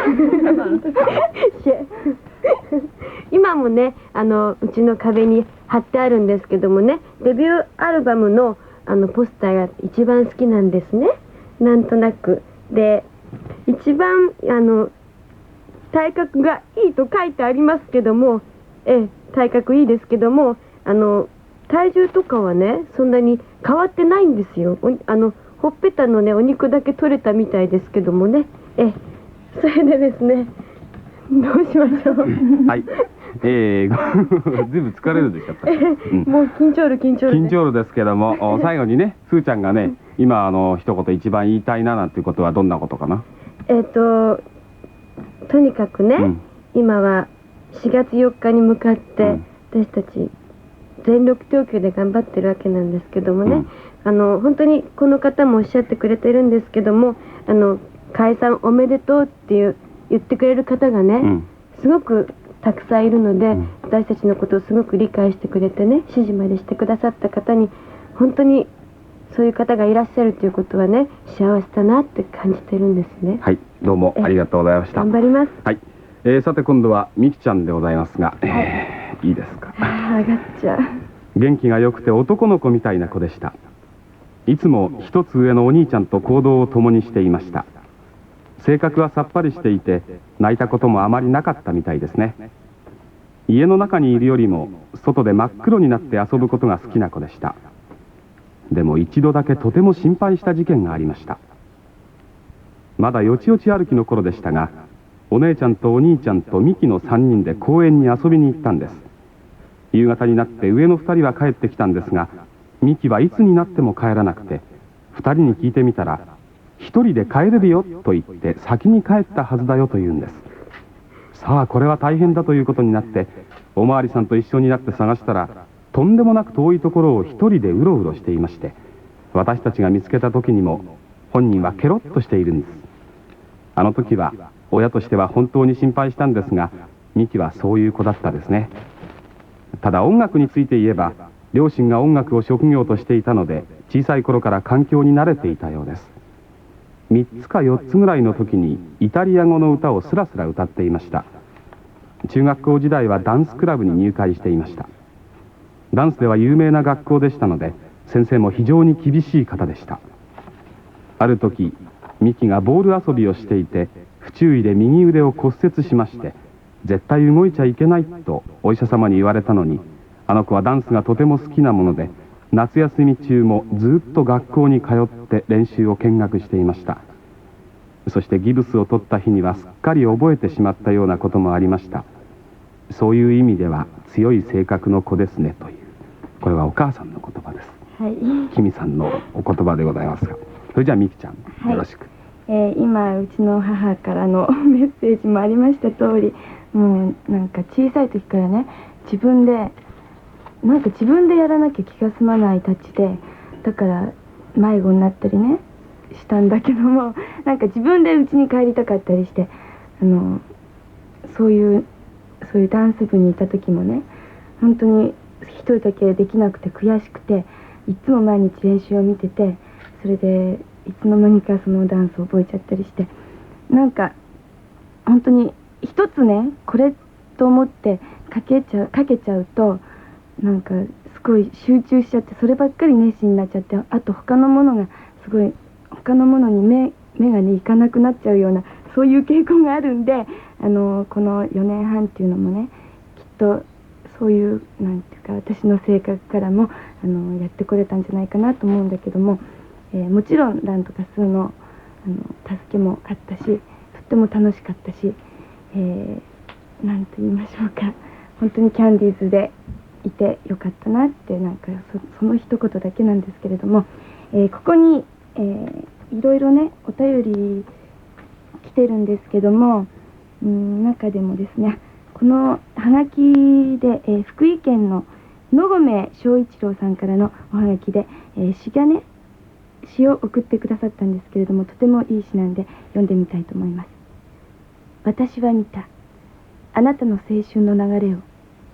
今もね、あのうちの壁に貼ってあるんですけどもね、デビューアルバムのあのポスターが一番好きなんですね、なんとなく。で、一番あの体格がいいと書いてありますけども、ええ、体格いいですけども、あの体重とかはね、そんなに変わってないんですよ。おあのほっぺたのね、お肉だけ取れたみたいですけどもね。ええ、それでですね、どうしましょう。 はい。えー、ずいぶん疲れるでしょった。 ええ、もう緊張る緊張る、ね。 緊張るですけども、お最後にね、すーちゃんがね、今あの一言一番言いたいななんていうことはどんなことかな。 えっととにかくね、うん、今はしがつよっかに向かって、うん、私たち全力投球で頑張ってるわけなんですけどもね、うん、あの本当にこの方もおっしゃってくれてるんですけども、あの解散おめでとうっていう言ってくれる方がね、うん、すごくたくさんいるので、うん、私たちのことをすごく理解してくれてね、指示までしてくださった方に本当にそういう方がいらっしゃるということはね、幸せだなって感じてるんですね。 はい、どうもありがとうございました。 頑張ります。 はい、えー、さて今度はみきちゃんでございますが、はい、えー、いいですか。 ああ、上がっちゃう。 元気が良くて男の子みたいな子でした。いつも一つ上のお兄ちゃんと行動を共にしていました。性格はさっぱりしていて、泣いたこともあまりなかったみたいですね。家の中にいるよりも外で真っ黒になって遊ぶことが好きな子でした。でも一度だけとても心配した事件がありました。まだよちよち歩きの頃でしたが、お姉ちゃんとお兄ちゃんとミキのさんにんで公園に遊びに行ったんです。夕方になって上のふたりは帰ってきたんですが、ミキはいつになっても帰らなくて、ふたりに聞いてみたら、一人で帰れるよと言って先に帰ったはずだよと言うんです。さあこれは大変だということになって、おまわりさんと一緒になって探したら、とんでもなく遠いところを一人でうろうろしていまして、私たちが見つけた時にも本人はケロッとしているんです。あの時は親としては本当に心配したんですが、ミキはそういう子だったですね。ただ音楽について言えば、両親が音楽を職業としていたので、小さい頃から環境に慣れていたようです。みっつかよっつぐらいの時にイタリア語の歌をスラスラ歌っていました。中学校時代はダンスクラブに入会していました。ダンスでは有名な学校でしたので、先生も非常に厳しい方でした。ある時、ミキがボール遊びをしていて、不注意で右腕を骨折しまして、絶対動いちゃいけないとお医者様に言われたのに、あの子はダンスがとても好きなもので、夏休み中もずっと学校に通って練習を見学していました。そしてギブスを取った日にはすっかり覚えてしまったようなこともありました。そういう意味では強い性格の子ですねという、これはお母さんの言葉です。 はい。 キミさんのお言葉でございますが、それじゃあミキちゃん、はい、よろしく。 えー、今うちの母からのメッセージもありました通り、もうなんか小さい時からね、自分でなんか自分でやらなきゃ気が済まないたちで、だから迷子になったりねしたんだけども、なんか自分で家に帰りたかったりして、あのそういうそういうダンス部にいた時もね、本当に一人だけできなくて悔しくて、いつも毎日練習を見てて、それでいつの間にかそのダンスを覚えちゃったりして、なんか本当に一つね、これと思ってかけちゃうかけちゃうと、なんかすごい集中しちゃって、そればっかり熱心になっちゃって、あと他のものがすごい他のものに目目がねいかなくなっちゃうような、そういう傾向があるんで、あのこのよねんはんっていうのもね、きっとそういうなんていうか、私の性格からもあのやってこれたんじゃないかなと思うんだけども、えー、もちろんランとかスーのあの助けもあったし、とっても楽しかったし、えー、なんと言いましょうか、本当にキャンディーズでいてよかったなって、なんか そ, その一言だけなんですけれども、えー、ここに、えー、いろいろねお便り来てるんですけども、うん、中でもですね、このハガキで、えー、福井県の野込翔一郎さんからのおはがきで、えー、詩がね詩を送ってくださったんですけれども、とてもいい詩なんで読んでみたいと思います。私は見たあなたの青春の流れを。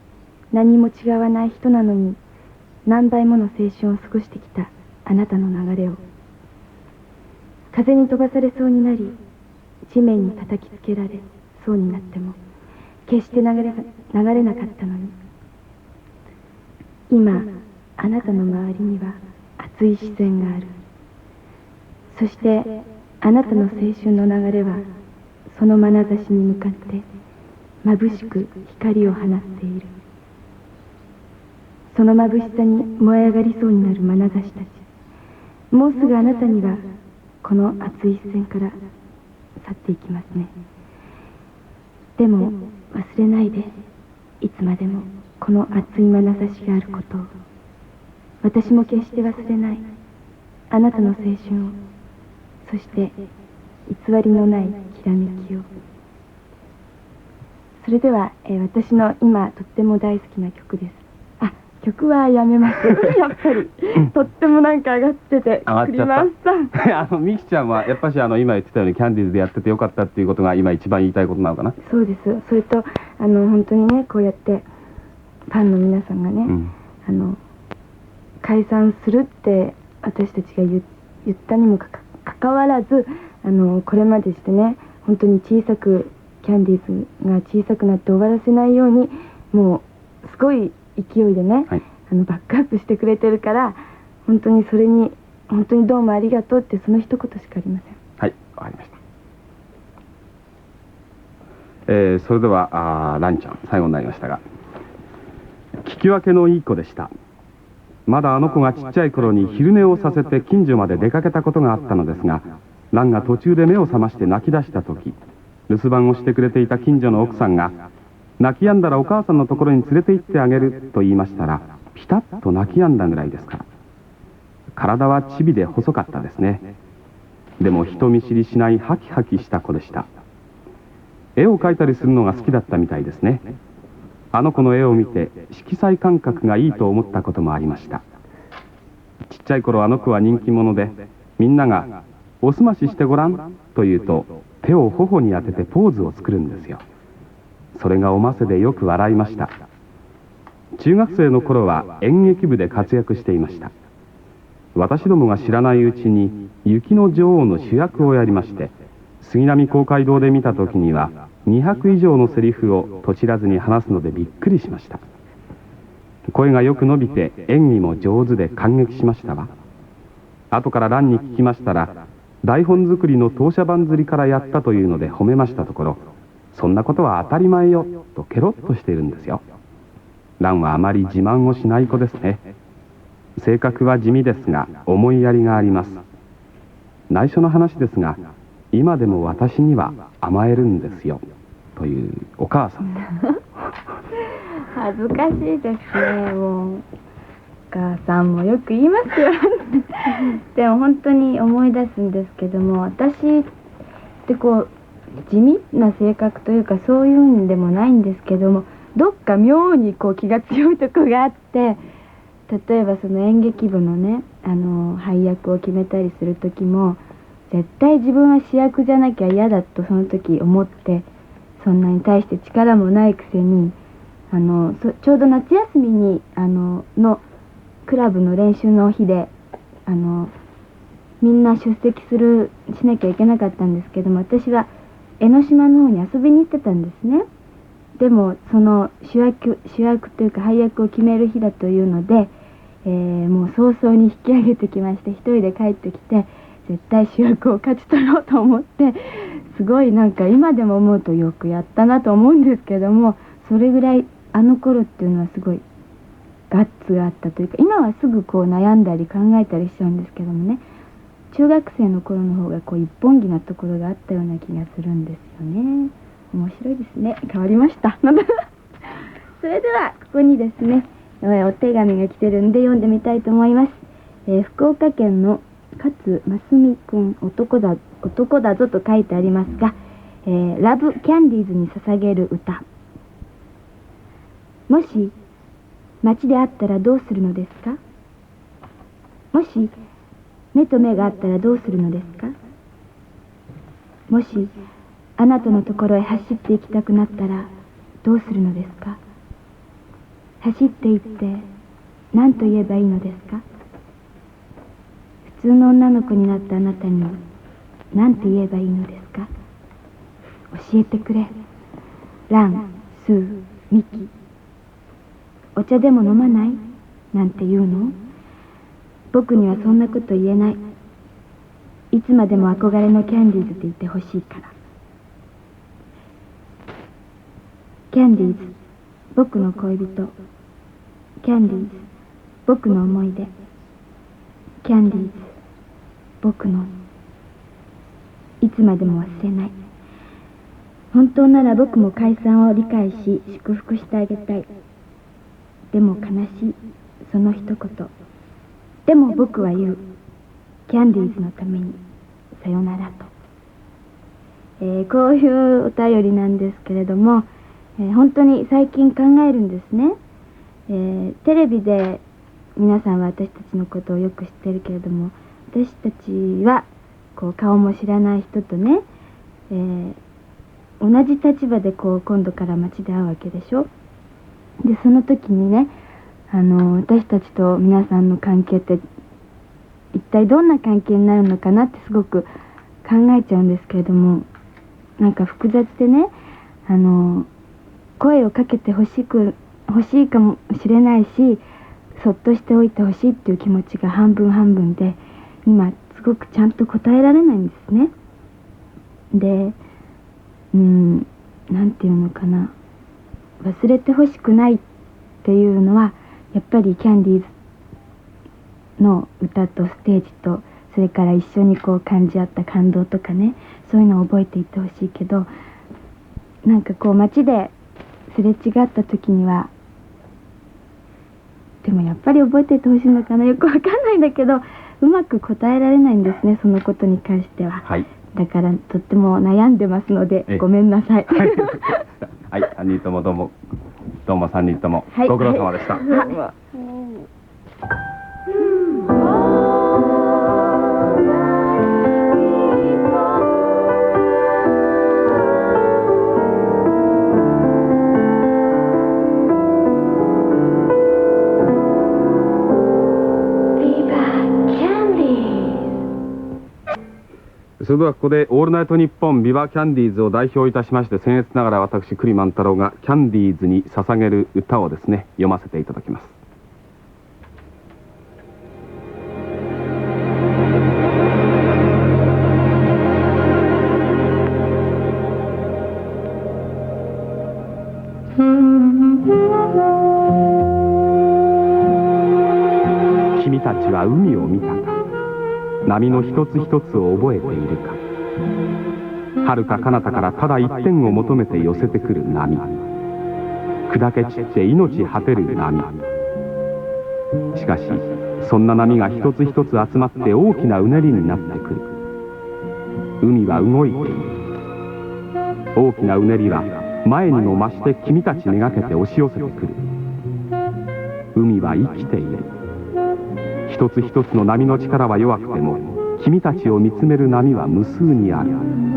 何も違わない人なのに何倍もの青春を過ごしてきたあなたの流れを、風に飛ばされそうになり地面に叩きつけられそうになっても決して流れが流れなかったのに、今あなたの周りには熱い視線がある。そしてあなたの青春の流れはその眼差しに向かって眩しく光を放っている。その眩しさに燃え上がりそうになる眼差したち、もうすぐあなたにはこの熱い視線から去っていきますね。でも忘れないで、いつまでもこの熱い眼差しがあることを。私も決して忘れないあなたの青春を、そして偽りのないきらめきを。それでは、えー、私の今とっても大好きな曲です。あ、曲はやめますやっぱりとってもなんか上がってて上がっちゃったあのミキちゃんはやっぱしあの今言ってたようにキャンディーズでやっててよかったっていうことが今一番言いたいことなのかな。 そうです。それとあの本当にね、こうやってファンの皆さんがね、うん、あの解散するって私たちが 言, 言ったにもかかわらず、あのこれまでしてね、本当に小さくキャンディーズが小さくなって終わらせないように、もうすごい勢いでね、はい、あのバックアップしてくれてるから、本当にそれに本当にどうもありがとうって、その一言しかありません。 はい、わかりました。えー、それではあランちゃん最後になりましたが、聞き分けのいい子でした。まだあの子がちっちゃい頃に昼寝をさせて近所まで出かけたことがあったのですが、ランが途中で目を覚まして泣き出した時、留守番をしてくれていた近所の奥さんが、泣き止んだらお母さんのところに連れて行ってあげると言いましたら、ピタッと泣き止んだぐらいですから。体はチビで細かったですね。でも人見知りしないハキハキした子でした。絵を描いたりするのが好きだったみたいですね。あの子の絵を見て色彩感覚がいいと思ったこともありました。ちっちゃい頃あの子は人気者で、みんなが「おすまししてごらん」と言うと手を頬に当ててポーズを作るんですよ。それがおませでよく笑いました。中学生の頃は演劇部で活躍していました。私どもが知らないうちに雪の女王の主役をやりまして、杉並公会堂で見た時にはにひゃく以上のセリフをとちらずに話すのでびっくりしました。声がよく伸びて演技も上手で感激しましたわ。後から蘭に聞きましたら、台本作りの当社版釣りからやったというので褒めましたところ、そんなことは当たり前よとケロッとしているんですよ。蘭はあまり自慢をしない子ですね。性格は地味ですが思いやりがあります。内緒の話ですが、今でも私には甘えるんですよというお母さん恥ずかしいですね。もうお母さんもよく言いますよでも本当に思い出すんですけども、私ってこう地味な性格というかそういうんでもないんですけども、どっか妙にこう気が強いとこがあって、例えばその演劇部のね、あの配役を決めたりする時も、絶対自分は主役じゃなきゃ嫌だとその時思って、そんなに対して力もないくせに、あのちょうど夏休みにあののクラブの練習の日で、あのみんな出席するしなきゃいけなかったんですけども、私は江ノ島の方に遊びに行ってたんですね。でもその主役主役というか配役を決める日だというので、えー、もう早々に引き上げてきまして、一人で帰ってきて、絶対主役を勝ち取ろうと思って、すごいなんか今でも思うとよくやったなと思うんですけども、それぐらいあの頃っていうのはすごいガッツがあったというか、今はすぐこう悩んだり考えたりしちゃうんですけどもね、中学生の頃の方がこう一本気なところがあったような気がするんですよね。面白いですね。変わりましたそれではここにですね、お手紙が来てるんで読んでみたいと思います。えー、福岡県の勝真澄くん、男だ男だぞと書いてありますが、えー、ラブキャンディーズに捧げる歌。もし街で会ったらどうするのですか？もし目と目があったらどうするのですか？もしあなたのところへ走っていきたくなったらどうするのですか？ 走っていって何と言えばいいのですか？普通の女の子になったあなたに何て言えばいいのですか？教えてくれ。ラン、スー、ミキ。お茶でも飲まないなんて言うの？僕にはそんなこと言えない。いつまでも憧れのキャンディーズでいてほしいから。キャンディーズ、僕の恋人。キャンディーズ、僕の思い出。キャンディーズ、僕の。いつまでも忘れない。本当なら僕も解散を理解し祝福してあげたい。でも悲しい、その一言。でも僕は言う。キャンディーズのためにさよならと。えー、こういうお便りなんですけれども、えー、本当に最近考えるんですね。えー、テレビで皆さんは私たちのことをよく知ってるけれども、私たちはこう顔も知らない人とね、えー、同じ立場でこう今度から街で会うわけでしょ。でその時にね、あの私たちと皆さんの関係って一体どんな関係になるのかなってすごく考えちゃうんですけれども、なんか複雑でね、あの声をかけてほしく欲しいかもしれないし、そっとしておいてほしいっていう気持ちが半分半分で、今すごくちゃんと答えられないんですね。で、うん、なんていうのかな、忘れてほしくないっていうのはやっぱりキャンディーズの歌とステージと、それから一緒にこう感じ合った感動とかね、そういうのを覚えていってほしいけど、なんかこう街ですれ違った時には、でもやっぱり覚えていてほしいのかな、よくわかんないんだけど、うまく答えられないんですね、そのことに関しては。 はい、 だからとっても悩んでますのでごめんなさい。 はい、はい、さんにんともどうもどうもさんにんとも、はい、ご苦労様でした。はいはいそれではここで「オールナイトニッポンビバキャンディーズ」を代表いたしまして、僭越ながら私栗万太郎がキャンディーズに捧げる歌をですね、読ませていただきます。君たちは海を見たか。波の一つ一つを覚えているか。遥か彼方からただ一点を求めて寄せてくる波。砕け散って命果てる波。しかしそんな波が一つ一つ集まって大きなうねりになってくる。海は動いている。大きなうねりは前にも増して君たちめがけて押し寄せてくる。海は生きている。一つ一つの波の力は弱くても、君たちを見つめる波は無数にある。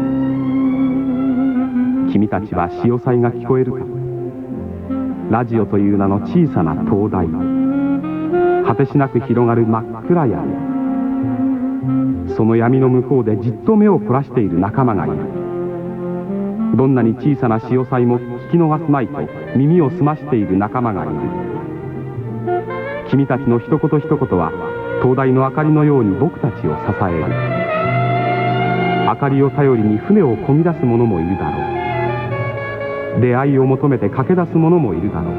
君たちは潮騒が聞こえるか。ラジオという名の小さな灯台、果てしなく広がる真っ暗闇。その闇の向こうでじっと目を凝らしている仲間がいる。どんなに小さな潮騒も聞き逃すまいと耳を澄ましている仲間がいる。君たちの一言一言は灯台の明かりのように僕たちを支える。明かりを頼りに船を漕ぎ出す者もいるだろう。出会いを求めて駆け出す者もいるだろう。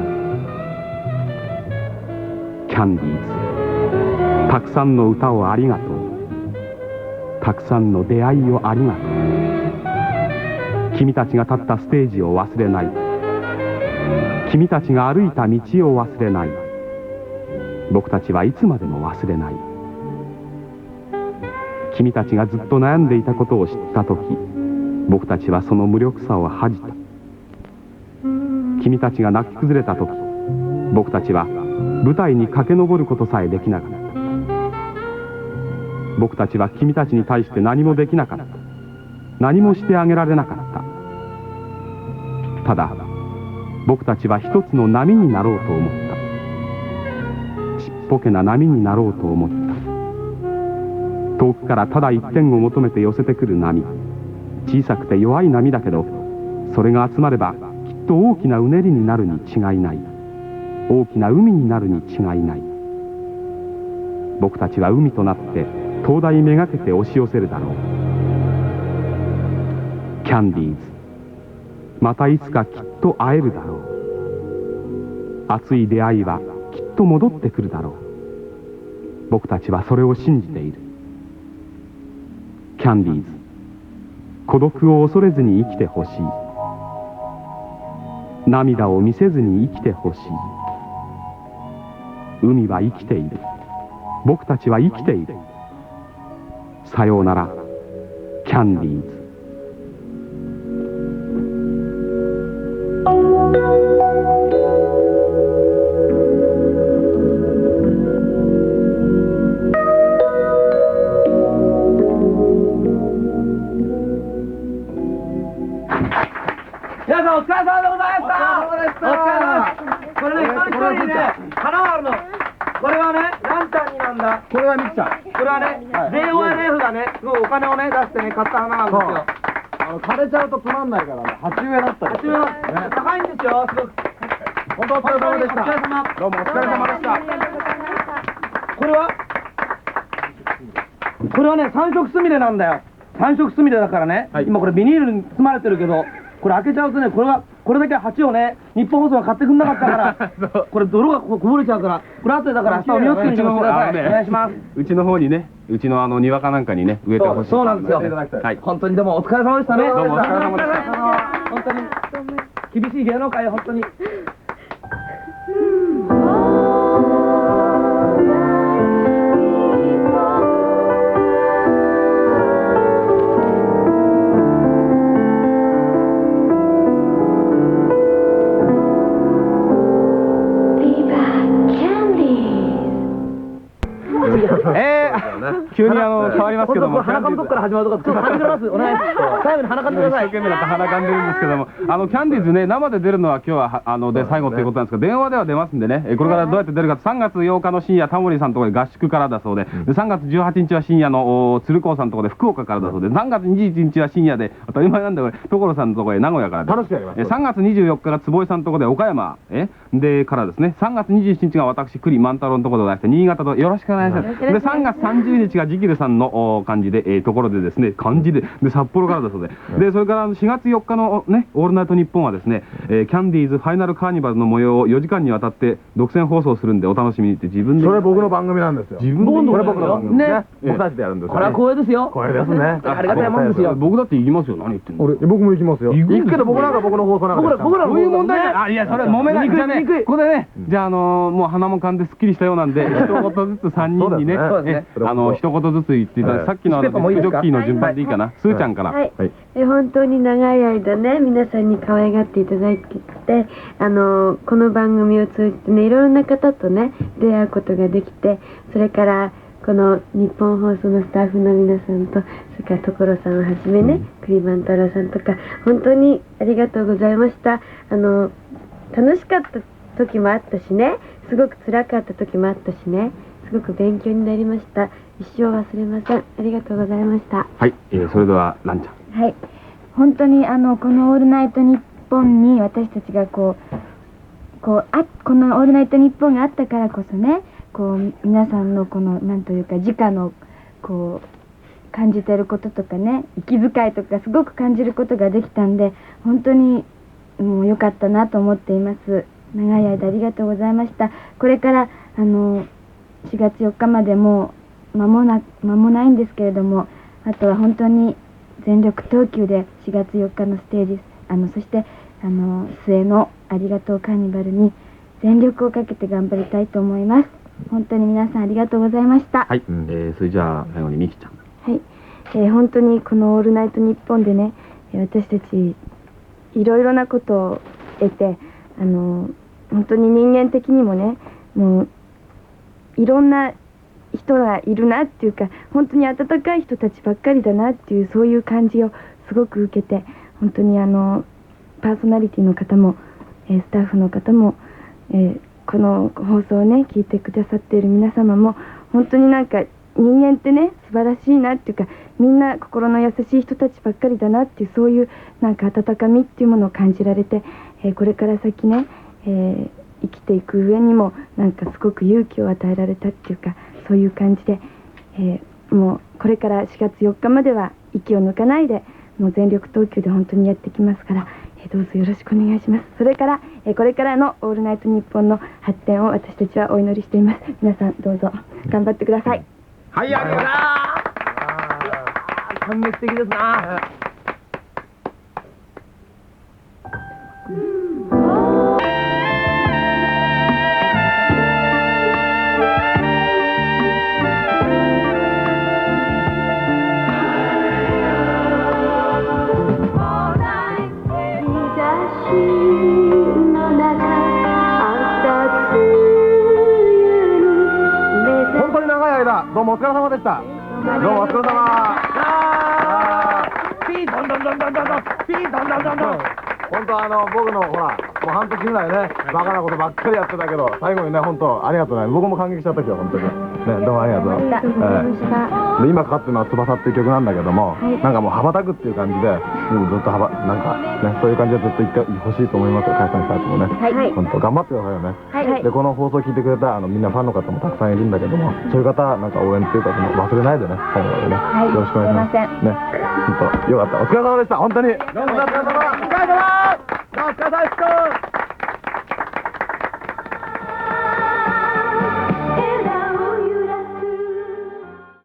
キャンディーズ、たくさんの歌をありがとう。たくさんの出会いをありがとう。君たちが立ったステージを忘れない。君たちが歩いた道を忘れない。僕たちはいつまでも忘れない。君たちがずっと悩んでいたことを知った時、僕たちはその無力さを恥じた。君たちが泣き崩れた時、僕たちは舞台に駆け上ることさえできなかった。僕たちは君たちに対して何もできなかった。何もしてあげられなかった。ただ僕たちは一つの波になろうと思った。 ぽけな波になろうと思った。遠くからただ一点を求めて寄せてくる波、小さくて弱い波だけど、それが集まればきっと大きなうねりになるに違いない。大きな海になるに違いない。僕たちは海となって灯台めがけて押し寄せるだろう。キャンディーズ、またいつかきっと会えるだろう。熱い出会いはきっと戻ってくるだろう。僕たちはそれを信じている。キャンディーズ、孤独を恐れずに生きてほしい。涙を見せずに生きてほしい。海は生きている。僕たちは生きている。さようなら、キャンディーズ。 皆さんお疲れ様でございました。お疲れ様でした。これね、一人一人にね、花があるの。これはね、ランタンになんだ。 これはミキちゃん。 これはね、ゼーオーエヌエフ がね、すごいお金をね、出してね、買った花なんですよ。 あの枯れちゃうとつまんないからね、鉢植えだったり鉢植えは高いんですよ、すごく。 本当お疲れ様でした。 お疲れ様。 どうもお疲れ様でした。 これはこれはね、三色すみれなんだよ。三色すみれだからね、今これビニールに包まれてるけど、これ開けちゃうとね、これはこれだけ鉢をね、日本放送が買ってくんなかったからこれ泥がこぼれちゃうから、これ後でだから明日お見送りにしてください。お願いします。 うちの方にね、うちのあの庭かなんかにね、植えてほしい。 そうなんですよ。 はい。 本当にでもお疲れ様でしたね。 どうもお疲れ様でした。 本当に厳しい芸能界、本当に。 えー、急にあの変わりますけども、 鼻かむとこから始まるとか、ちょっと感じます。お願いします。最後に鼻かんでください。 一生懸命だって鼻かんでるんですけども、あのキャンディーズね、生で出るのは今日はあので最後ということなんですけど、電話では出ますんでね、えこれからどうやって出るか、さんがつようかの深夜、タモリさんのところで合宿からだそうで、でさんがつじゅうはちにちは深夜のお鶴光さんのところで福岡からだそうで、さんがつにじゅういちにちは深夜で、当たり前なんだこれ、所さんのところへ名古屋からで、 楽しくやります。 さんがつにじゅうよっかが坪井さんのところで岡山えでからですね、さんがつにじゅうしちにちが私栗万太郎のところでございまして、新潟とよろしくお願いします。でさんがつさんじゅうにちがジキルさんのお感じで、えー、ところでですね、感じでで札幌からだそうで、でそれからしがつよっかのね、オールナイトニッポンはですね、えー、キャンディーズファイナルカーニバルの模様をよじかんにわたって独占放送するんでお楽しみにって自分で。 それ僕の番組なんですよ。 自分で。 これ僕の番組ね。 ね、 僕たちでやるんですよ。 これは光栄ですよ。 光栄ですね。 ありがたいもんですよ。 僕だって行きますよ。何言ってんの。 俺僕も行きますよ。行くけど僕なんか僕の放送なんか。僕ら僕らそういう問題じゃない。いやそれ揉めない。じゃあね、ここでね、じゃああのもう鼻もかんですっきりしたようなんで、一言ずつさんにんにね、あの一言ずつ言っていただいて、さっきのあのディスクジョッキーの順番でいいかな。スーちゃんから。 はい。え本当に長い間ね、皆さんに可愛がっていただいて、あのこの番組を通じてね、いろいろな方とね出会うことができて、それからこの日本放送のスタッフの皆さんと、それから所さんをはじめね、栗万太郎さんとか、本当にありがとうございました。あの楽しかった時もあったしね、すごく辛かった時もあったしね、すごく勉強になりました。一生忘れません。ありがとうございました。 はい、えー、それではランちゃん。 はい、本当にあのこの「オールナイトニッポン」に私たちがこうこうあこの「オールナイトニッポン」があったからこそね、こう皆さんのこのなんというか直のこう感じてることとかね、息遣いとかすごく感じることができたんで、本当にもう良かったなと思っています。長い間ありがとうございました。これからあのしがつよっかまでもう間もな間もないんですけれども、あとは本当に全力投球でしがつよっかのステージ、あのそしてあの末のありがとうカーニバルに全力をかけて頑張りたいと思います。本当に皆さんありがとうございました。 はい、えー、それじゃあ最後にミキちゃん。 はい、えー、本当にこの「オールナイトニッポン」でね、私たちいろいろなことを得て、あの本当に人間的にもね、もういろんな人がいるなっていうか、本当に温かい人たちばっかりだなっていう、そういう感じをすごく受けて、本当にあのパーソナリティの方も、えー、スタッフの方も、えー、 この放送をね聞いてくださっている皆様も本当になんか人間ってね素晴らしいなっていうか、みんな心の優しい人たちばっかりだなっていう、そういうなんか温かみっていうものを感じられて、えーこれから先ね、えー生きていく上にもなんかすごく勇気を与えられたっていうか、そういう感じで、えーもうこれからしがつよっかまでは息を抜かないでもう全力投球で本当にやってきますから、えーどうぞよろしくお願いします。それから、えーこれからの「オールナイトニッポン」の発展を私たちはお祈りしています。皆さんどうぞ頑張ってください。 はい、ありがとうございます。感激的ですな。 本当に長い間どうもお疲れ様でした。どうもお疲れ様。 ピードンドンドンドンドンドン、ピードンドンドンドン。 本当あの僕のほらもう半年ぐらいねバカなことばっかりやってたけど、最後にね本当ありがとうね。僕も感激しちゃったけど本当にね、どうもありがとう。ええで今かかってるのは翼っていう曲なんだけども、なんかもう羽ばたくっていう感じで、うん、ずっと羽ばなんかねそういう感じでずっといってほしいと思いますよ。解散した後もね、本当頑張ってくださいよね。でこの放送聞いてくれたあのみんなファンの方もたくさんいるんだけども、そういう方なんか応援っていうかその忘れないでね、最後までね、よろしくお願いします。ね、本当よかった。お疲れ様でした。本当に。どうもお疲れ様。お疲れ様。お疲れ様です。